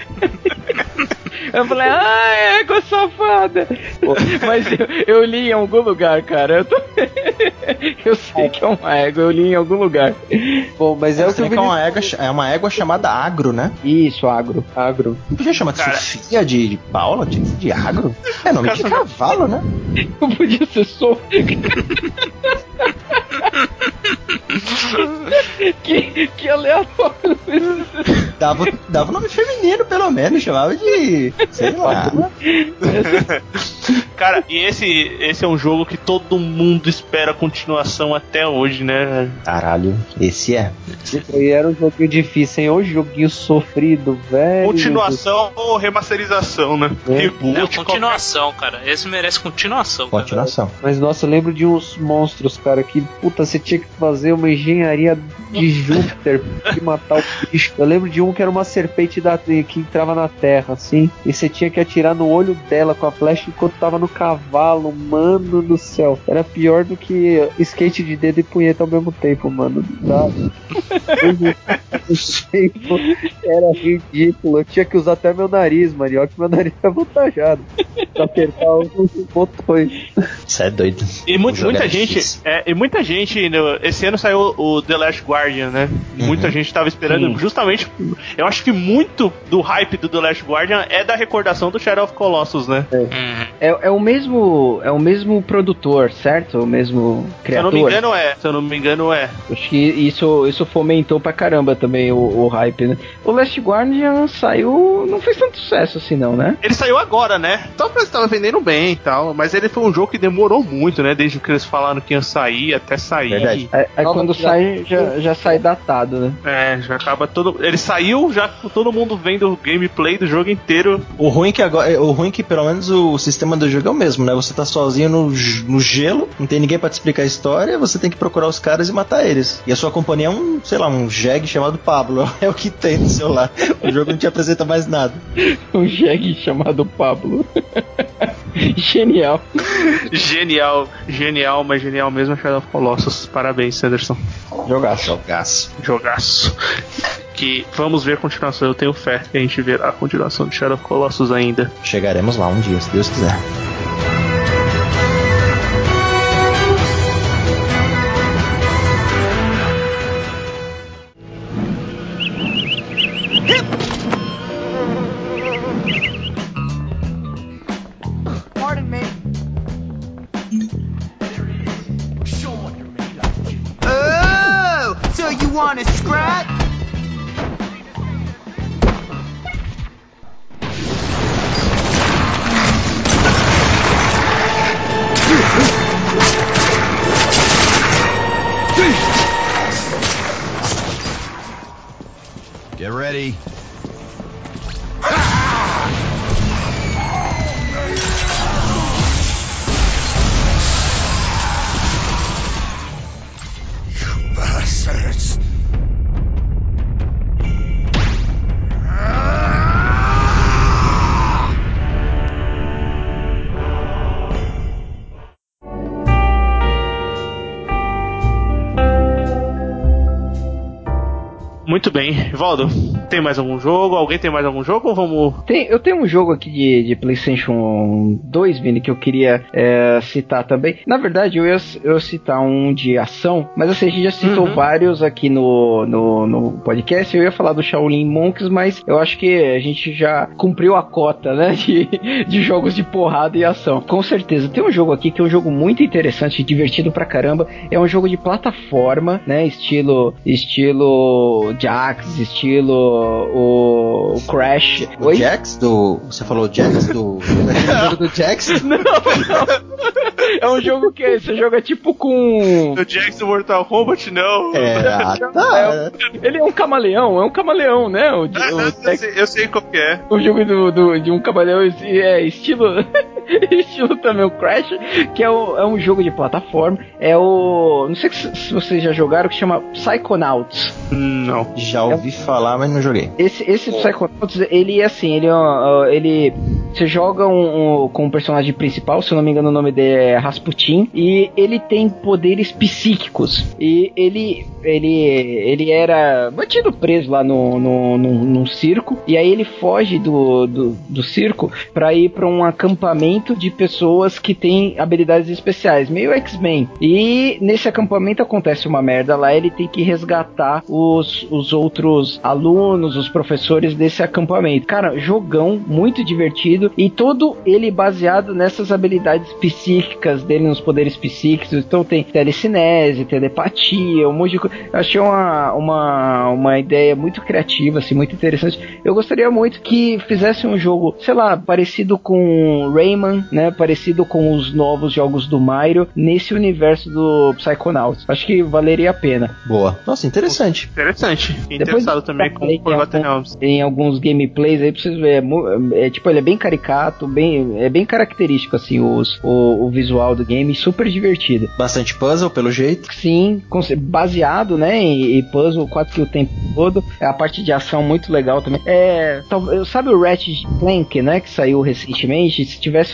Eu falei, égua safada. Mas eu li em algum lugar, cara. Eu sei que é uma égua, eu li em algum lugar. Bom, mas é o que eu vi. É uma égua chamada Agro, né? Isso, Agro. Não podia chamar de Sofia, de Paula, de Agro? É nome de cavalo, né? Não podia ser Sofia. que aleatório. Dava nome feminino, pelo menos. Chamava de... sei lá. Cara, e esse é um jogo que todo mundo espera continuação até hoje, né? Caralho, esse é. E era um joguinho difícil, hein? Hoje joguinho sofrido, velho. Continuação ou remasterização, né? Reboot. Não, continuação, cara. Esse merece continuação. Continuação. Mas nossa, eu lembro de uns monstros, cara, que puta, você tinha que fazer uma engenharia de Júpiter pra matar o bicho. Eu lembro de um que era uma serpente que entrava na terra, assim, e você tinha que atirar no olho dela com a flecha enquanto tava no cavalo, mano do céu. Era pior do que skate de dedo e punheta ao mesmo tempo, mano. Era ridículo. Eu tinha que usar até meu nariz, mano. Olha que meu nariz é avantajado pra apertar os botões. Isso é doido. E muita gente, esse ano saiu o The Last Guardian, né? Muita gente tava esperando justamente, eu acho que muito do hype do The Last Guardian é da recordação do Shadow of Colossus, né? É o mesmo produtor, certo? O mesmo criador. Se eu não me engano é. Acho que isso fomentou pra caramba também o hype, né? O Last Guardian saiu, não fez tanto sucesso assim não, né? Ele saiu agora, né? Então parece que tava vendendo bem e tal, mas ele foi um jogo que demorou muito, né? Desde que eles falaram que ia sair até sair. Verdade. Aí quando sai, já sai datado, né? Já acaba todo... Ele saiu já com todo mundo vendo o gameplay do jogo inteiro. O ruim que pelo menos o sistema do jogo é o mesmo, né? Você tá sozinho no gelo, não tem ninguém pra te explicar a história, você tem que procurar os caras e matar eles. E a sua companhia é um jegue chamado Pablo. É o que tem no celular. O jogo não te apresenta mais nada. Um jegue chamado Pablo. Genial. Genial, mas genial mesmo é Shadow of Colossus. Parabéns, Sanderson. Jogaço. Que vamos ver a continuação. Eu tenho fé que a gente verá a continuação de Shadow of Colossus ainda. Chegaremos lá um dia, se Deus quiser. Pardon me. Oh, so you want to scrap? Ready. You bastards. Muito bem. Valdo, tem mais algum jogo? Alguém tem mais algum jogo ou vamos... Eu tenho um jogo aqui de PlayStation 2, Vini, que eu queria citar também. Na verdade, eu ia citar um de ação, mas assim, a gente já citou vários aqui no podcast. Eu ia falar do Shaolin Monks, mas eu acho que a gente já cumpriu a cota, né, de jogos de porrada e ação. Com certeza. Tem um jogo aqui que é um jogo muito interessante, divertido pra caramba. É um jogo de plataforma, né, estilo Jax, estilo o Crash. O Jax do... Você falou Jax do... É jogo do Jax? Não. É um jogo que você joga tipo com... O Jax do Mortal Kombat, não. Tá. Ele é um camaleão, né? Eu sei qual que é. O jogo de um camaleão é estilo... estilo também o Crash, que é um jogo de plataforma. Não sei se vocês já jogaram, que chama Psychonauts. Não. Já ouvi falar, mas não joguei. Esse Psychonauts, ele você joga com o personagem principal, se eu não me engano o nome dele é Rasputin, e ele tem poderes psíquicos. E ele era mantido preso lá num circo, e aí ele foge do circo pra ir pra um acampamento de pessoas que têm habilidades especiais, meio X-Men. E nesse acampamento acontece uma merda lá, ele tem que resgatar os outros alunos, os professores desse acampamento. Cara, jogão muito divertido e todo ele baseado nessas habilidades psíquicas dele, nos poderes psíquicos. Então tem telecinese, telepatia, um monte de coisa. Eu achei uma ideia muito criativa, assim, muito interessante. Eu gostaria muito que fizesse um jogo, sei lá, parecido com Rayman, né, parecido com os novos jogos do Mario, nesse universo do Psychonauts. Acho que valeria a pena. Boa. Nossa, interessante. Interessado também com o Forgotten Realms. Em alguns gameplays aí pra vocês verem, tipo, ele é bem caricato, é bem característico, assim, o visual do game, super divertido. Bastante puzzle, pelo jeito. Sim, baseado, né, em puzzle, quase que o tempo todo. A parte de ação muito legal também. Sabe o Ratchet & Clank, né, que saiu recentemente?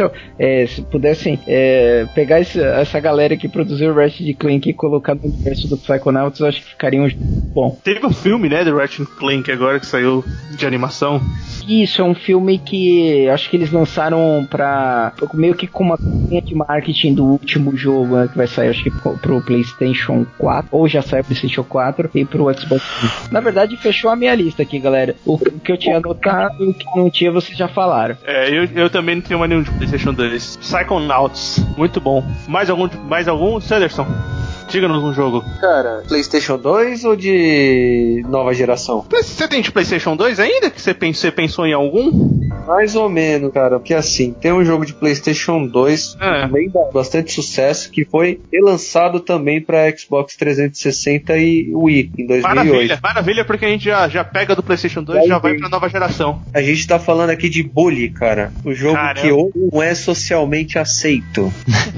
Se pudessem pegar essa galera que produziu o Ratchet & Clank e colocar no universo do Psychonauts, eu acho que ficaria um bom. Teve um filme, né, do Ratchet & Clank agora que saiu de animação. Isso, é um filme que acho que eles lançaram meio que com uma campanha de marketing do último jogo, né, que vai sair, acho que pro PlayStation 4, ou já saiu pro PlayStation 4 e pro Xbox One. Na verdade, fechou a minha lista aqui, galera. O que eu tinha anotado e o que não tinha, vocês já falaram. Eu também não tenho mais nenhum de PlayStation 2. Psychonauts, muito bom. Mais algum, Sanderson? Diga-nos um jogo. Cara, PlayStation 2 ou de nova geração? Você tem de PlayStation 2 ainda? Que você pensou em algum? Mais ou menos, cara. Porque assim, tem um jogo de PlayStation 2 também dá bastante sucesso, que foi relançado também pra Xbox 360 e Wii em 2008. Maravilha, porque a gente já pega do PlayStation 2 e já vai pra nova geração. A gente tá falando aqui de Bully, cara. O jogo que ou não é socialmente aceito.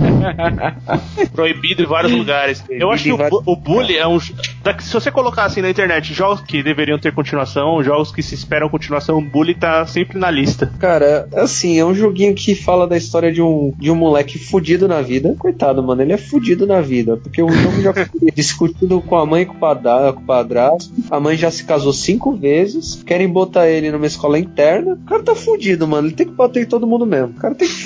Proibido em vários lugares. Eu acho que o Bully é um... Se você colocar assim na internet jogos que deveriam ter continuação, jogos que se esperam continuação, o Bully tá sempre na lista. Cara, assim, é um joguinho que fala da história de um moleque fudido na vida. Coitado, mano, ele é fudido na vida, porque o jogo já foi discutindo com a mãe e com o padrasto. A mãe já se casou 5 vezes, querem botar ele numa escola interna. O cara tá fudido, mano, ele tem que bater em todo mundo mesmo. O cara tem que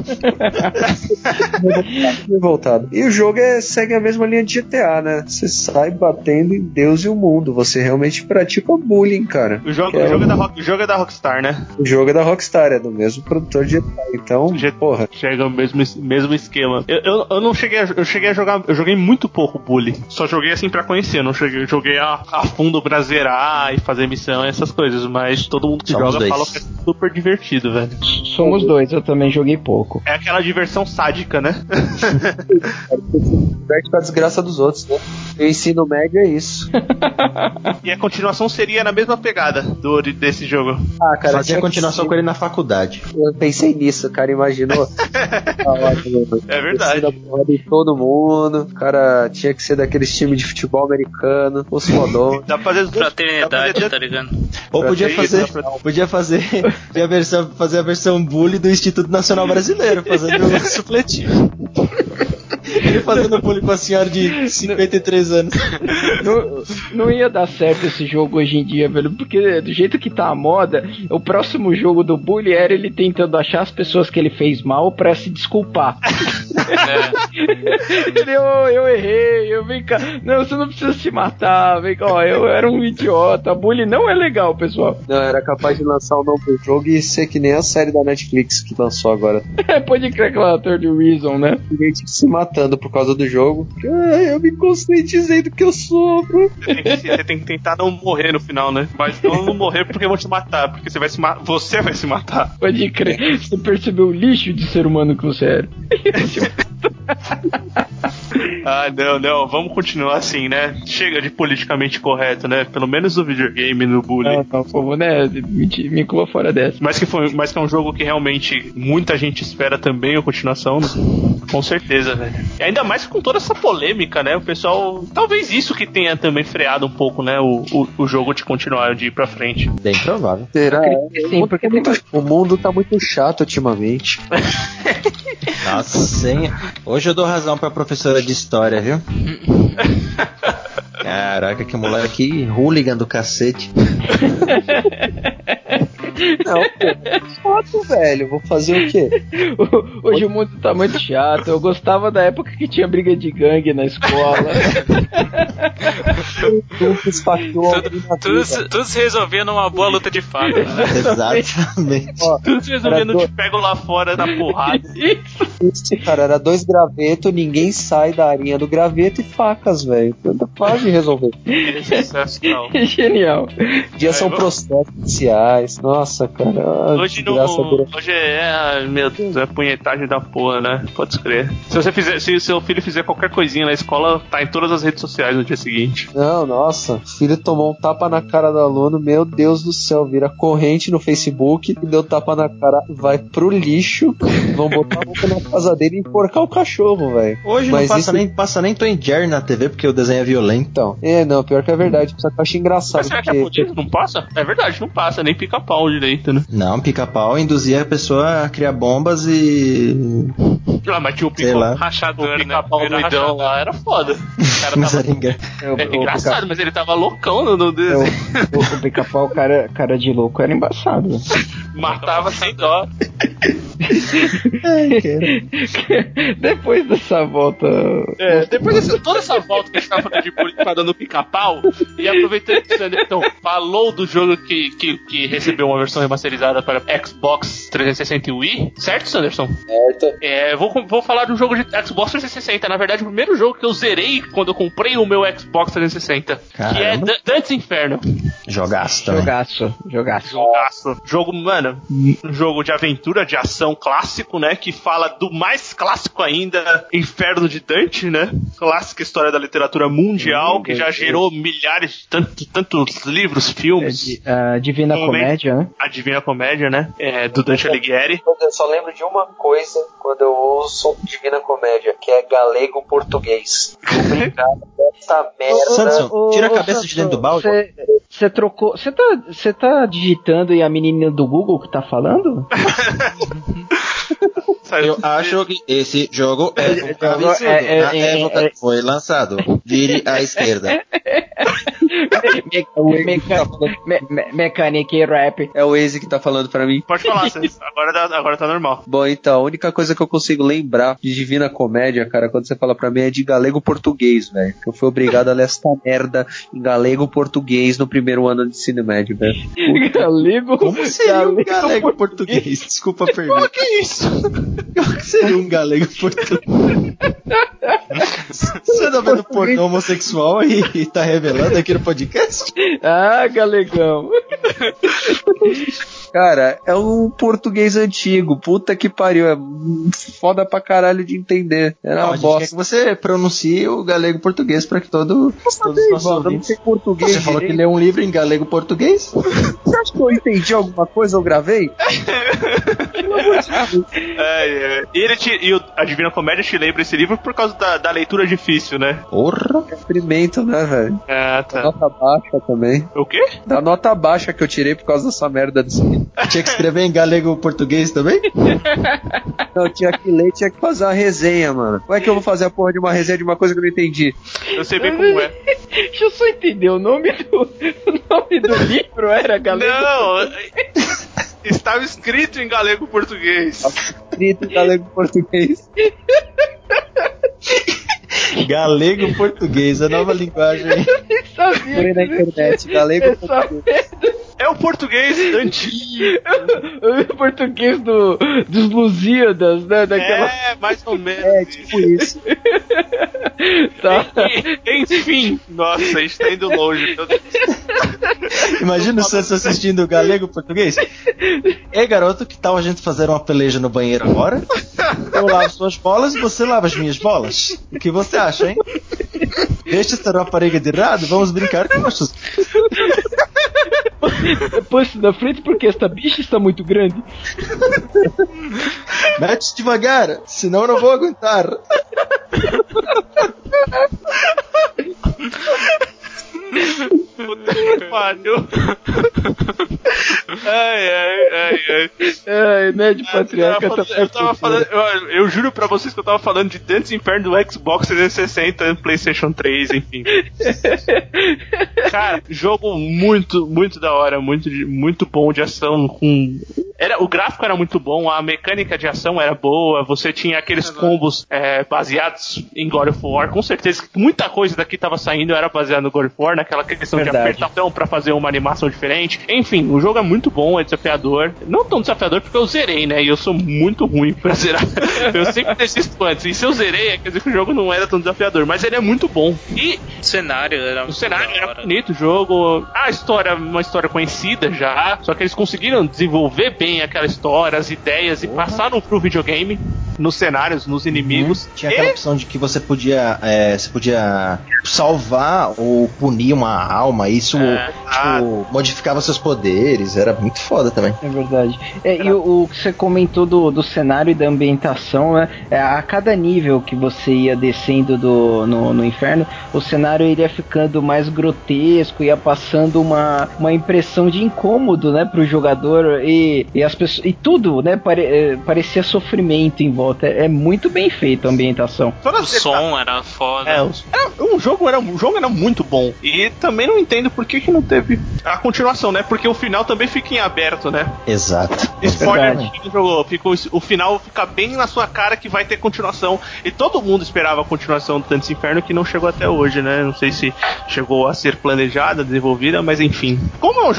revoltado. E o jogo segue a mesma linha de GTA, né? Você sai batendo em Deus e o mundo. Você realmente pratica bullying, cara. O jogo é da Rockstar, né? O jogo é da Rockstar, é do mesmo produtor de GTA. Então, porra. Chega o mesmo esquema. Eu não cheguei a jogar. Eu joguei muito pouco Bully. Só joguei assim pra conhecer. Eu não joguei a fundo pra zerar e fazer missão e essas coisas. Mas todo mundo que joga fala que é super divertido, velho. Somos dois, eu também joguei pouco. É aquela diversão sádica, né? Diverte com a desgraça dos outros, né? O ensino médio é isso. E a continuação seria na mesma pegada desse jogo. Ah, cara, Fazia a continuação com ele na faculdade. Eu pensei nisso, cara, imaginou? É verdade. Da porra de todo mundo. O cara tinha que ser daqueles times de futebol americano, os fodões. Dá pra fazer Fraternidade, tá ligado? Ou podia fazer a versão bully do Instituto Nacional Brasileiro, fazendo o supletivo. Ele fazendo bullying com a senhora de 53 anos. Não ia dar certo esse jogo hoje em dia, velho, porque do jeito que tá a moda, o próximo jogo do bully era ele tentando achar as pessoas que ele fez mal pra se desculpar. Eu errei, vem cá. Não, você não precisa se matar, vem cá, ó, eu era um idiota. Bully não é legal, pessoal. Não, era capaz de lançar um novo jogo e ser que nem a série da Netflix que lançou agora. Pode crer, aquela 30 Reason, né? Gente se matando por causa do jogo. Eu me conscientizei do que eu sofro. Você tem que tentar não morrer no final, né? Mas não morrer porque vão te matar, porque você vai se matar. Pode crer, você percebeu o lixo de ser humano que você era. Ah, não, vamos continuar assim, né? Chega de politicamente correto, né? Pelo menos no videogame, no bullying. Não, povo, né? Me inclua fora dessa. Mas que é um jogo que realmente muita gente espera também a continuação, né? Com certeza, velho. E ainda mais com toda essa polêmica, né? O pessoal, talvez isso que tenha também freado um pouco, né? O jogo de continuar, de ir pra frente. Bem provável. Será? Sim, porque o mundo tá muito chato ultimamente. Nossa, sim. Hoje eu dou razão pra professora de história, viu? Caraca, que moleque hooligan do cacete. Não, pô, chato, velho. Vou fazer o quê? Hoje o mundo tá muito chato. Eu gostava da época que tinha briga de gangue na escola. Tudo se resolvia numa boa luta de faca. Exatamente. Ó, Tudo se resolvendo no te pego lá fora na porrada. Isso, cara, era 2 gravetos, ninguém sai da arinha do graveto e facas, velho. Tanta fácil de resolver. Sensacional. Genial. Dia são processos judiciais. Nossa, cara. Hoje meu Deus, é punhetagem da porra, né? Pode crer. Se seu filho fizer qualquer coisinha na escola, tá em todas as redes sociais no dia seguinte. Não, nossa. O filho tomou um tapa na cara do aluno, meu Deus do céu, vira corrente no Facebook e deu tapa na cara, vai pro lixo, vão botar a boca na casa dele e enforcar o cachorro, velho. Hoje mas não passa nem Tom e Jerry na TV porque o desenho é violento. Então, não, pior que é verdade, só que eu acho engraçado. Mas será que é poder? Não passa? É verdade, não passa, nem Pica-Pau direito, né? Não, Pica-Pau induzia a pessoa a criar bombas e... Ah, mas tinha o rachador, o Pica-Pau doidão lá, era foda. O cara Mas tava... era engraçado, mas ele tava loucão no desenho. O Pica-Pau, cara de louco, era embaçado. Matava sem dó. Depois dessa volta... Depois de toda essa volta que a gente tava falando de politicada no Pica-Pau, e aproveitando que o Sanderson falou do jogo que recebeu uma versão remasterizada para Xbox 360 e Wii, certo, Sanderson? Certo. Vou falar do jogo de Xbox 360. Na verdade, o primeiro jogo que eu zerei quando eu comprei o meu Xbox 360. Caramba. Que é Dante's Inferno. Jogaço também. Jogaço. Jogo, mano, um jogo de aventura, de ação clássico, né? Que fala do mais clássico ainda, Inferno de Dante, né? Clássica história da literatura mundial, que já gerou milhares de tantos livros, filmes. A Divina Comédia, né? A Divina Comédia, né? Do Dante Alighieri. Eu só lembro de uma coisa quando eu ouço Divina Comédia, que é galego-português. Obrigado essa merda. Sanderson, tira a cabeça de dentro do balde. Você trocou... Você tá digitando e a menina do Google que tá falando? Eu acho que esse jogo foi lançado. Vire à esquerda. Mechanic Rap. É o Waze que tá falando pra mim. Pode falar, agora tá normal. Bom, então, a única coisa que eu consigo lembrar de Divina Comédia, cara, quando você fala pra mim é de galego-português, velho. Eu fui obrigado a ler essa merda em galego-português no primeiro ano de ensino médio, velho. Galego? Como seria um galego-português? Desculpa a pergunta. Que isso? O que seria um galego-português? Você tá vendo pornô homossexual e tá revelando aqui no podcast? Ah, galegão. Cara, é um português antigo. Puta que pariu. É foda pra caralho de entender. Era Não, uma a gente bosta. quer que você pronuncie o galego-português pra que todos os nossos Não ouvintes... sei português. Você falou que direito. leu um livro em galego-português? Você acha que eu entendi alguma coisa? Eu gravei? Pelo amor de Deus. E a Divina Comédia te lembra esse livro por causa da leitura difícil, né? Porra! Experimento, né, velho? Ah, Da tá. nota baixa também. O quê? Da nota baixa que eu tirei por causa dessa merda desse livro. Tinha que escrever em galego-português também? Não, tinha que ler, tinha que fazer uma resenha, mano. Como é que eu vou fazer a porra de uma resenha de uma coisa que eu não entendi? Eu sei bem como é. Deixa eu só entender, o nome do livro era galego? Não! Estava escrito em galego-português. Escrito em galego-português. Galego-português, a nova linguagem. Nem sabia. Procurei na internet, galego-português. É o português antigo. O português dos Lusíadas, né? Daquela... É, mais ou menos. É, tipo isso. Tá. Enfim. Nossa, a gente tá indo longe. Meu Deus. Imagina o Santos assistindo galego-português. Ei, garoto, que tal a gente fazer uma peleja no banheiro agora? Eu lavo suas bolas e você lava as minhas bolas. O que você acha, hein? Deixa essa rapariga de lado, vamos brincar com nossos... Põe-se na frente porque esta bicha está muito grande. Mete devagar, senão eu não vou aguentar. Puta que pariu. Ai, Ned Patriarca eu juro pra vocês que eu tava falando de Dantes Inferno do Xbox 360 e PlayStation 3, enfim. Cara, jogo muito, muito da hora, muito bom de ação. O gráfico era muito bom, a mecânica de ação era boa, você tinha aqueles combos baseados em God of War. Com certeza que muita coisa daqui tava saindo era baseada no God of War, naquela questão de apertar o botão pra fazer uma animação diferente. Enfim, o jogo é muito bom, é desafiador. Não tão desafiador porque eu zerei, né? E eu sou muito ruim pra zerar. Eu sempre desisto antes. E se eu zerei, quer dizer que o jogo não era tão desafiador. Mas ele é muito bom. E o cenário era bonito, o jogo. A história, uma história conhecida já. Só que eles conseguiram desenvolver bem aquela história, as ideias e passaram pro videogame, nos cenários, nos inimigos. Tinha aquela opção de que você podia salvar ou punir uma alma. Isso modificava seus poderes. Era muito foda também. É verdade. E o que você comentou do cenário e da ambientação, né? A cada nível que você ia descendo no inferno, o cenário iria ficando mais grotesco, ia passando uma impressão de incômodo, né, pro jogador, e as pessoas, e tudo, né, parecia sofrimento em volta. É muito bem feito a ambientação. O som era foda. O jogo era muito bom. E também não entendo por que não teve a continuação, né? Porque o final também fica em aberto, né? Exato. Spoiler, o final fica bem na sua cara que vai ter continuação. E todo mundo esperava a continuação do Dantes Inferno, que não chegou até hoje, né? Não sei se chegou a ser planejada, desenvolvida, mas enfim. Como é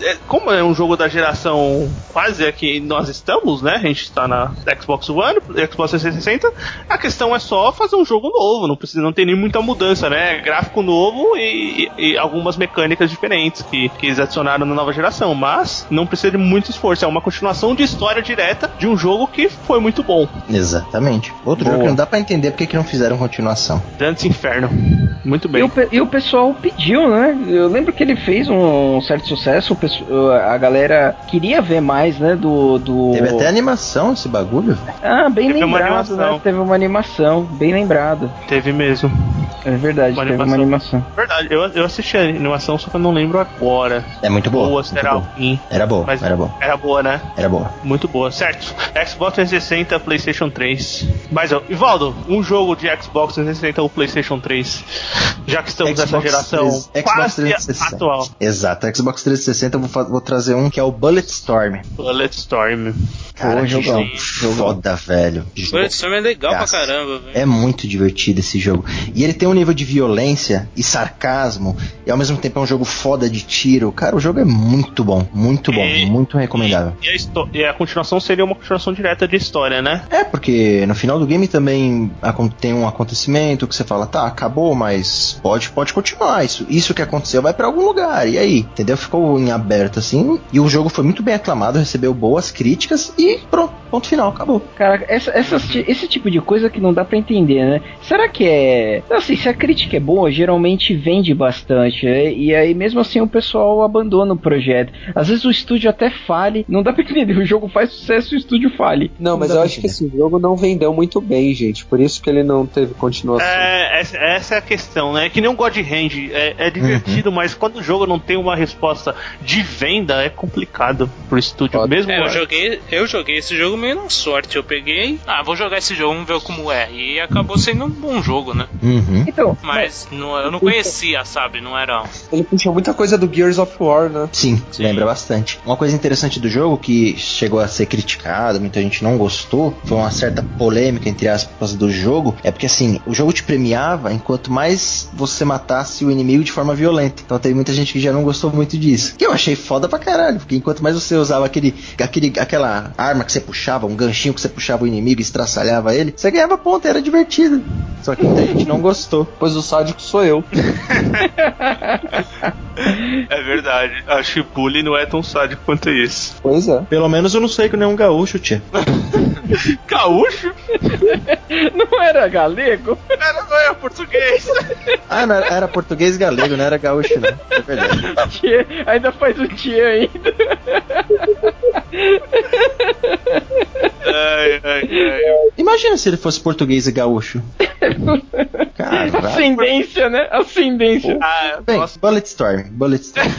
um jogo da geração quase a que nós estamos, né? A gente está na Xbox One, Xbox 360. A questão é só fazer um jogo novo, não tem nem muita mudança, né? Gráfico novo e algumas mecânicas diferentes que eles adicionaram na nova geração, mas não precisa de muito esforço. É uma continuação de história direta de um jogo que foi muito bom. Exatamente. Outro jogo que não dá pra entender porque que não fizeram continuação. Dantes Inferno. Muito bem. E o pessoal pediu, né? Eu lembro que ele fez um certo sucesso, a galera queria ver mais, né? Teve até animação esse bagulho. Bem lembrado, né? Teve uma animação, bem lembrado. Teve mesmo. É verdade, teve uma animação. Verdade, eu assisti a animação, só que eu não lembro agora. É muito boa. Era boa, mas era boa. Era boa, né? Era boa. Muito boa, certo. Xbox 360, PlayStation 3. Mas, Ivaldo, um jogo de Xbox 360 ou PlayStation 3, já que estamos nessa geração quase atual. Exato, Xbox 360 eu vou trazer um que é o Bulletstorm. Bulletstorm. Cara, que jogo foda, velho. Bulletstorm é legal pra caramba, velho. É muito divertido esse jogo. E ele tem tem um nível de violência e sarcasmo, e ao mesmo tempo é um jogo foda de tiro. Cara, o jogo é muito bom, muito recomendável. E a continuação seria uma continuação direta de história, né? É, porque no final do game também tem um acontecimento que você fala, tá, acabou, mas pode continuar. Isso que aconteceu vai pra algum lugar, e aí? Entendeu? Ficou em aberto assim, e o jogo foi muito bem aclamado, recebeu boas críticas, e pronto, ponto final, acabou. Cara, esse tipo de coisa que não dá pra entender, né? Será que é... Não, assim, se a crítica é boa, geralmente vende bastante, né? E aí mesmo assim o pessoal abandona o projeto. Às vezes o estúdio até fale, não dá pra entender, o jogo faz sucesso e o estúdio fale. Não, mas eu acho que esse jogo não vendeu muito bem, gente, por isso que ele não teve continuação. Essa é a questão, né? Que nem um God Hand, é divertido, mas quando o jogo não tem uma resposta de venda, é complicado pro estúdio mesmo. Eu joguei esse jogo meio na sorte, eu peguei, vou jogar esse jogo, vamos ver como é, e acabou sendo um bom jogo, né? Então, mas eu não conhecia, sabe? Não era... Ele puxou muita coisa do Gears of War, né? Sim, lembra bastante. Uma coisa interessante do jogo, que chegou a ser criticado, muita gente não gostou, foi uma certa polêmica, entre aspas, do jogo, é porque assim, o jogo te premiava enquanto mais você matasse o inimigo de forma violenta. Então teve muita gente que já não gostou muito disso. Que eu achei foda pra caralho, porque enquanto mais você usava aquela arma que você puxava, um ganchinho que você puxava o inimigo e estraçalhava ele, você ganhava ponto, era divertido. Só que muita gente não gostou. Pois o sádico sou eu. É verdade. Acho que bullying não é tão sádico quanto isso. Pois é. Pelo menos eu não sei que nem um gaúcho, tia. Gaúcho? Não era galego? Não era português. Não, era português e galego, não era gaúcho, não. É verdade. Tchê, ainda faz o tchê ainda. Imagina se ele fosse português e gaúcho. Caralho. Ascendência, né? Ascendência. Bem, Bulletstorm. Bulletstorm.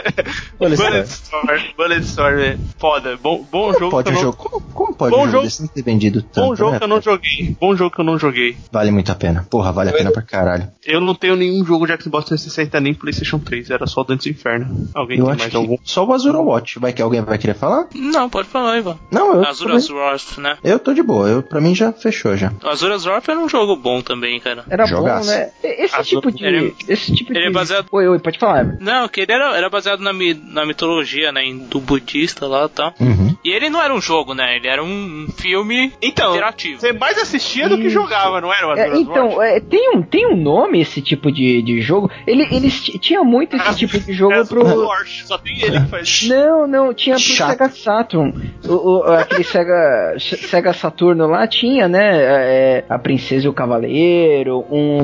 Bulletstorm. Foda. Bom jogo. Pode o jogo. Como pode o jogo desse não ter vendido tanto? Bom jogo que eu não joguei. Bom jogo que eu não joguei. Vale muito a pena. Porra, vale a pena pra caralho. Eu não tenho nenhum jogo de Xbox 360 nem PlayStation 3. Era só o Dantes Inferno. Alguém tem mais algum? Só o Azura Watch. Vai que alguém vai querer falar? Não, pode falar, Ivan. Não, Azura's Wrath, né? Eu tô de boa. Pra mim já fechou já. O Azura's Wrath era um jogo bom também, cara. Era jogaço. Bom, né? Esse tipo de... Ele é baseado... Oi, pode falar. Não, que ele era baseado na mitologia, né? Do budista lá e tal. E ele não era um jogo, né? Ele era um filme interativo. Você mais assistia do que jogava, não era o Azura's Wrath? Tem um nome esse tipo de jogo. Eles tinha muito esse tipo de jogo pro... Só tem ele que faz. Não, tinha pro Sega Saturn. Aquele Sega Saturno lá tinha, né? A Princesa e o Cavaleiro,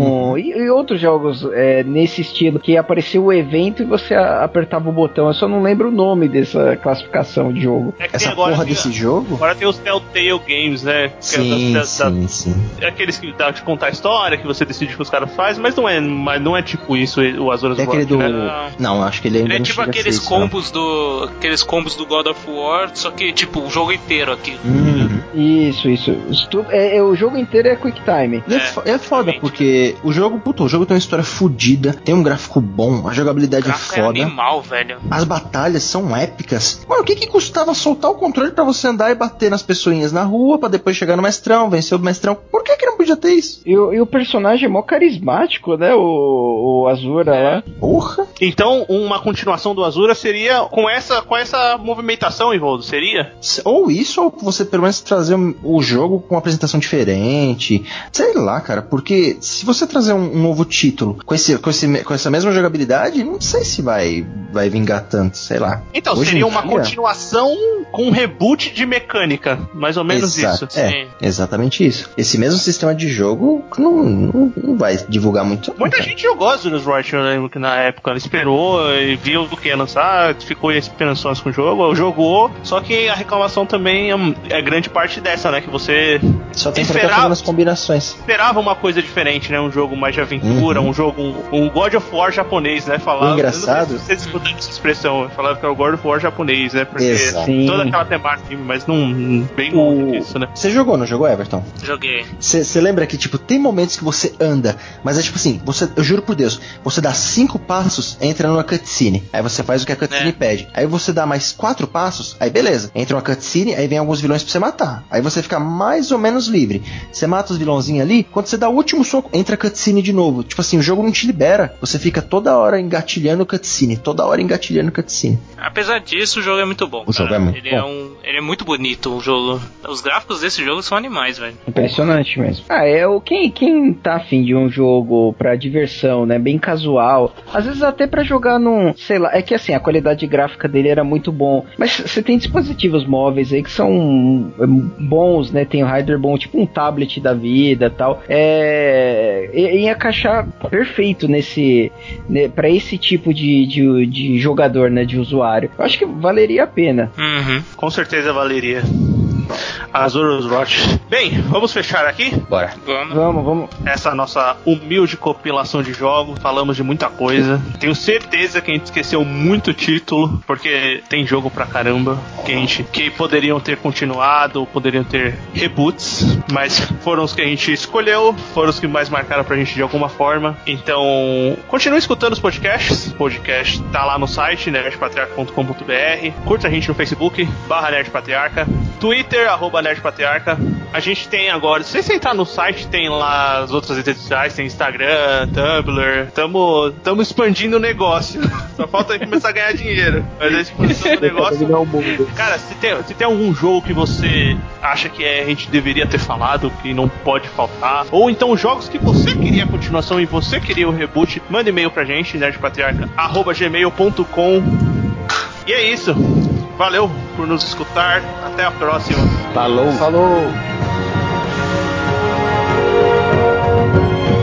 e outros jogos nesse estilo, que apareceu o evento e você apertava o botão. Eu só não lembro o nome dessa classificação de jogo. Essa porra desse jogo? Agora tem os Telltale Games, né? Sim. É aqueles que dá de contar a história, que você decide o que os caras fazem, mas não é tipo isso o Azura's Wrath, aquele do... né? Não, acho que ele ainda é tipo aqueles combos do God of War, só que tipo o jogo inteiro aqui. Isso. O jogo inteiro é Quick Time. É foda, porque o jogo tem uma história fodida, tem um gráfico bom, a jogabilidade é foda. É animal, velho. As batalhas são épicas. Mano, o que custava soltar o controle pra você andar e bater nas pessoinhas na rua, pra depois chegar no mestrão, vencer o mestrão? Por que não podia ter isso? E o personagem é mó carismático, né? O Azura lá. Porra! Então, uma continuação do Azura seria com essa movimentação, Ivoldo, seria? Ou isso, ou você pelo menos trazer o jogo com uma apresentação diferente. Sei lá, cara, porque se você trazer um novo título com essa mesma jogabilidade, não sei se vai vingar tanto, sei lá. Então, seria uma continuação com um reboot de mecânica, mais ou menos isso. Exatamente isso. Esse mesmo sistema de jogo não vai divulgar muito. Muita gente jogou Azura's Wrath, eu lembro que na época ela esperou e viu o que ia lançar, ficou esperançoso com o jogo, jogou, só que a reclamação também é grande parte dessa, né, que você só tem que ficar fazendo as combinações. Esperava uma coisa diferente, né, um jogo mais de aventura, um God of War japonês, né, falava. Engraçado. Eu não sei se vocês escutaram essa expressão, falava que é o God of War japonês, né, porque toda aquela temática, mas não bem longe disso, né. Você jogou, não jogou, Everton? Joguei. Você lembra que, tipo, tem momentos que você anda, mas é tipo assim, eu juro por Deus, você dá 5 passos, entra numa cutscene, aí você faz o que a cutscene pede, aí você dá mais 4 passos, aí beleza, entra uma cutscene, aí vem alguns vilões pra você matar, aí você fica mais ou menos comandos livre. Você mata os vilãozinhos ali, quando você dá o último soco, entra a cutscene de novo. Tipo assim, o jogo não te libera. Você fica toda hora engatilhando cutscene. Apesar disso, o jogo é muito bom. O jogo é muito bom. Ele é muito bonito, o jogo. Os gráficos desse jogo são animais, velho. Impressionante mesmo. Quem tá afim de um jogo pra diversão, né? Bem casual. Às vezes até pra jogar num, sei lá, é que assim, a qualidade gráfica dele era muito bom. Mas você tem dispositivos móveis aí que são bons, né? Tem o hardware bom, tipo um tablet da vida e tal. Ia encaixar perfeito nesse, né, pra esse tipo de jogador, né? De usuário. Eu acho que valeria a pena. Uhum. Com certeza valeria. Azurus Watch. Bem, vamos fechar aqui? Bora. Vamos. Essa nossa humilde compilação de jogos. Falamos de muita coisa. Tenho certeza que a gente esqueceu muito título, porque tem jogo pra caramba que poderiam ter continuado, poderiam ter reboots, mas foram os que a gente escolheu, foram os que mais marcaram pra gente de alguma forma. Então, continue escutando os podcasts. O podcast tá lá no site, nerdpatriarca.com.br. Curta a gente no Facebook, /nerdpatriarca. Twitter, @nerdpatriarca. A gente tem agora, se você entrar no site, tem lá as outras redes sociais, tem Instagram, Tumblr. Tamo expandindo o negócio. Só falta começar a ganhar dinheiro. Mas a expansão do negócio. Cara, se tem algum jogo que você acha que a gente deveria ter falado, que não pode faltar, ou então jogos que você queria a continuação e você queria o reboot, manda e-mail pra gente, nerdpatriarca@gmail.com. E é isso. Valeu por nos escutar. Até a próxima. Falou.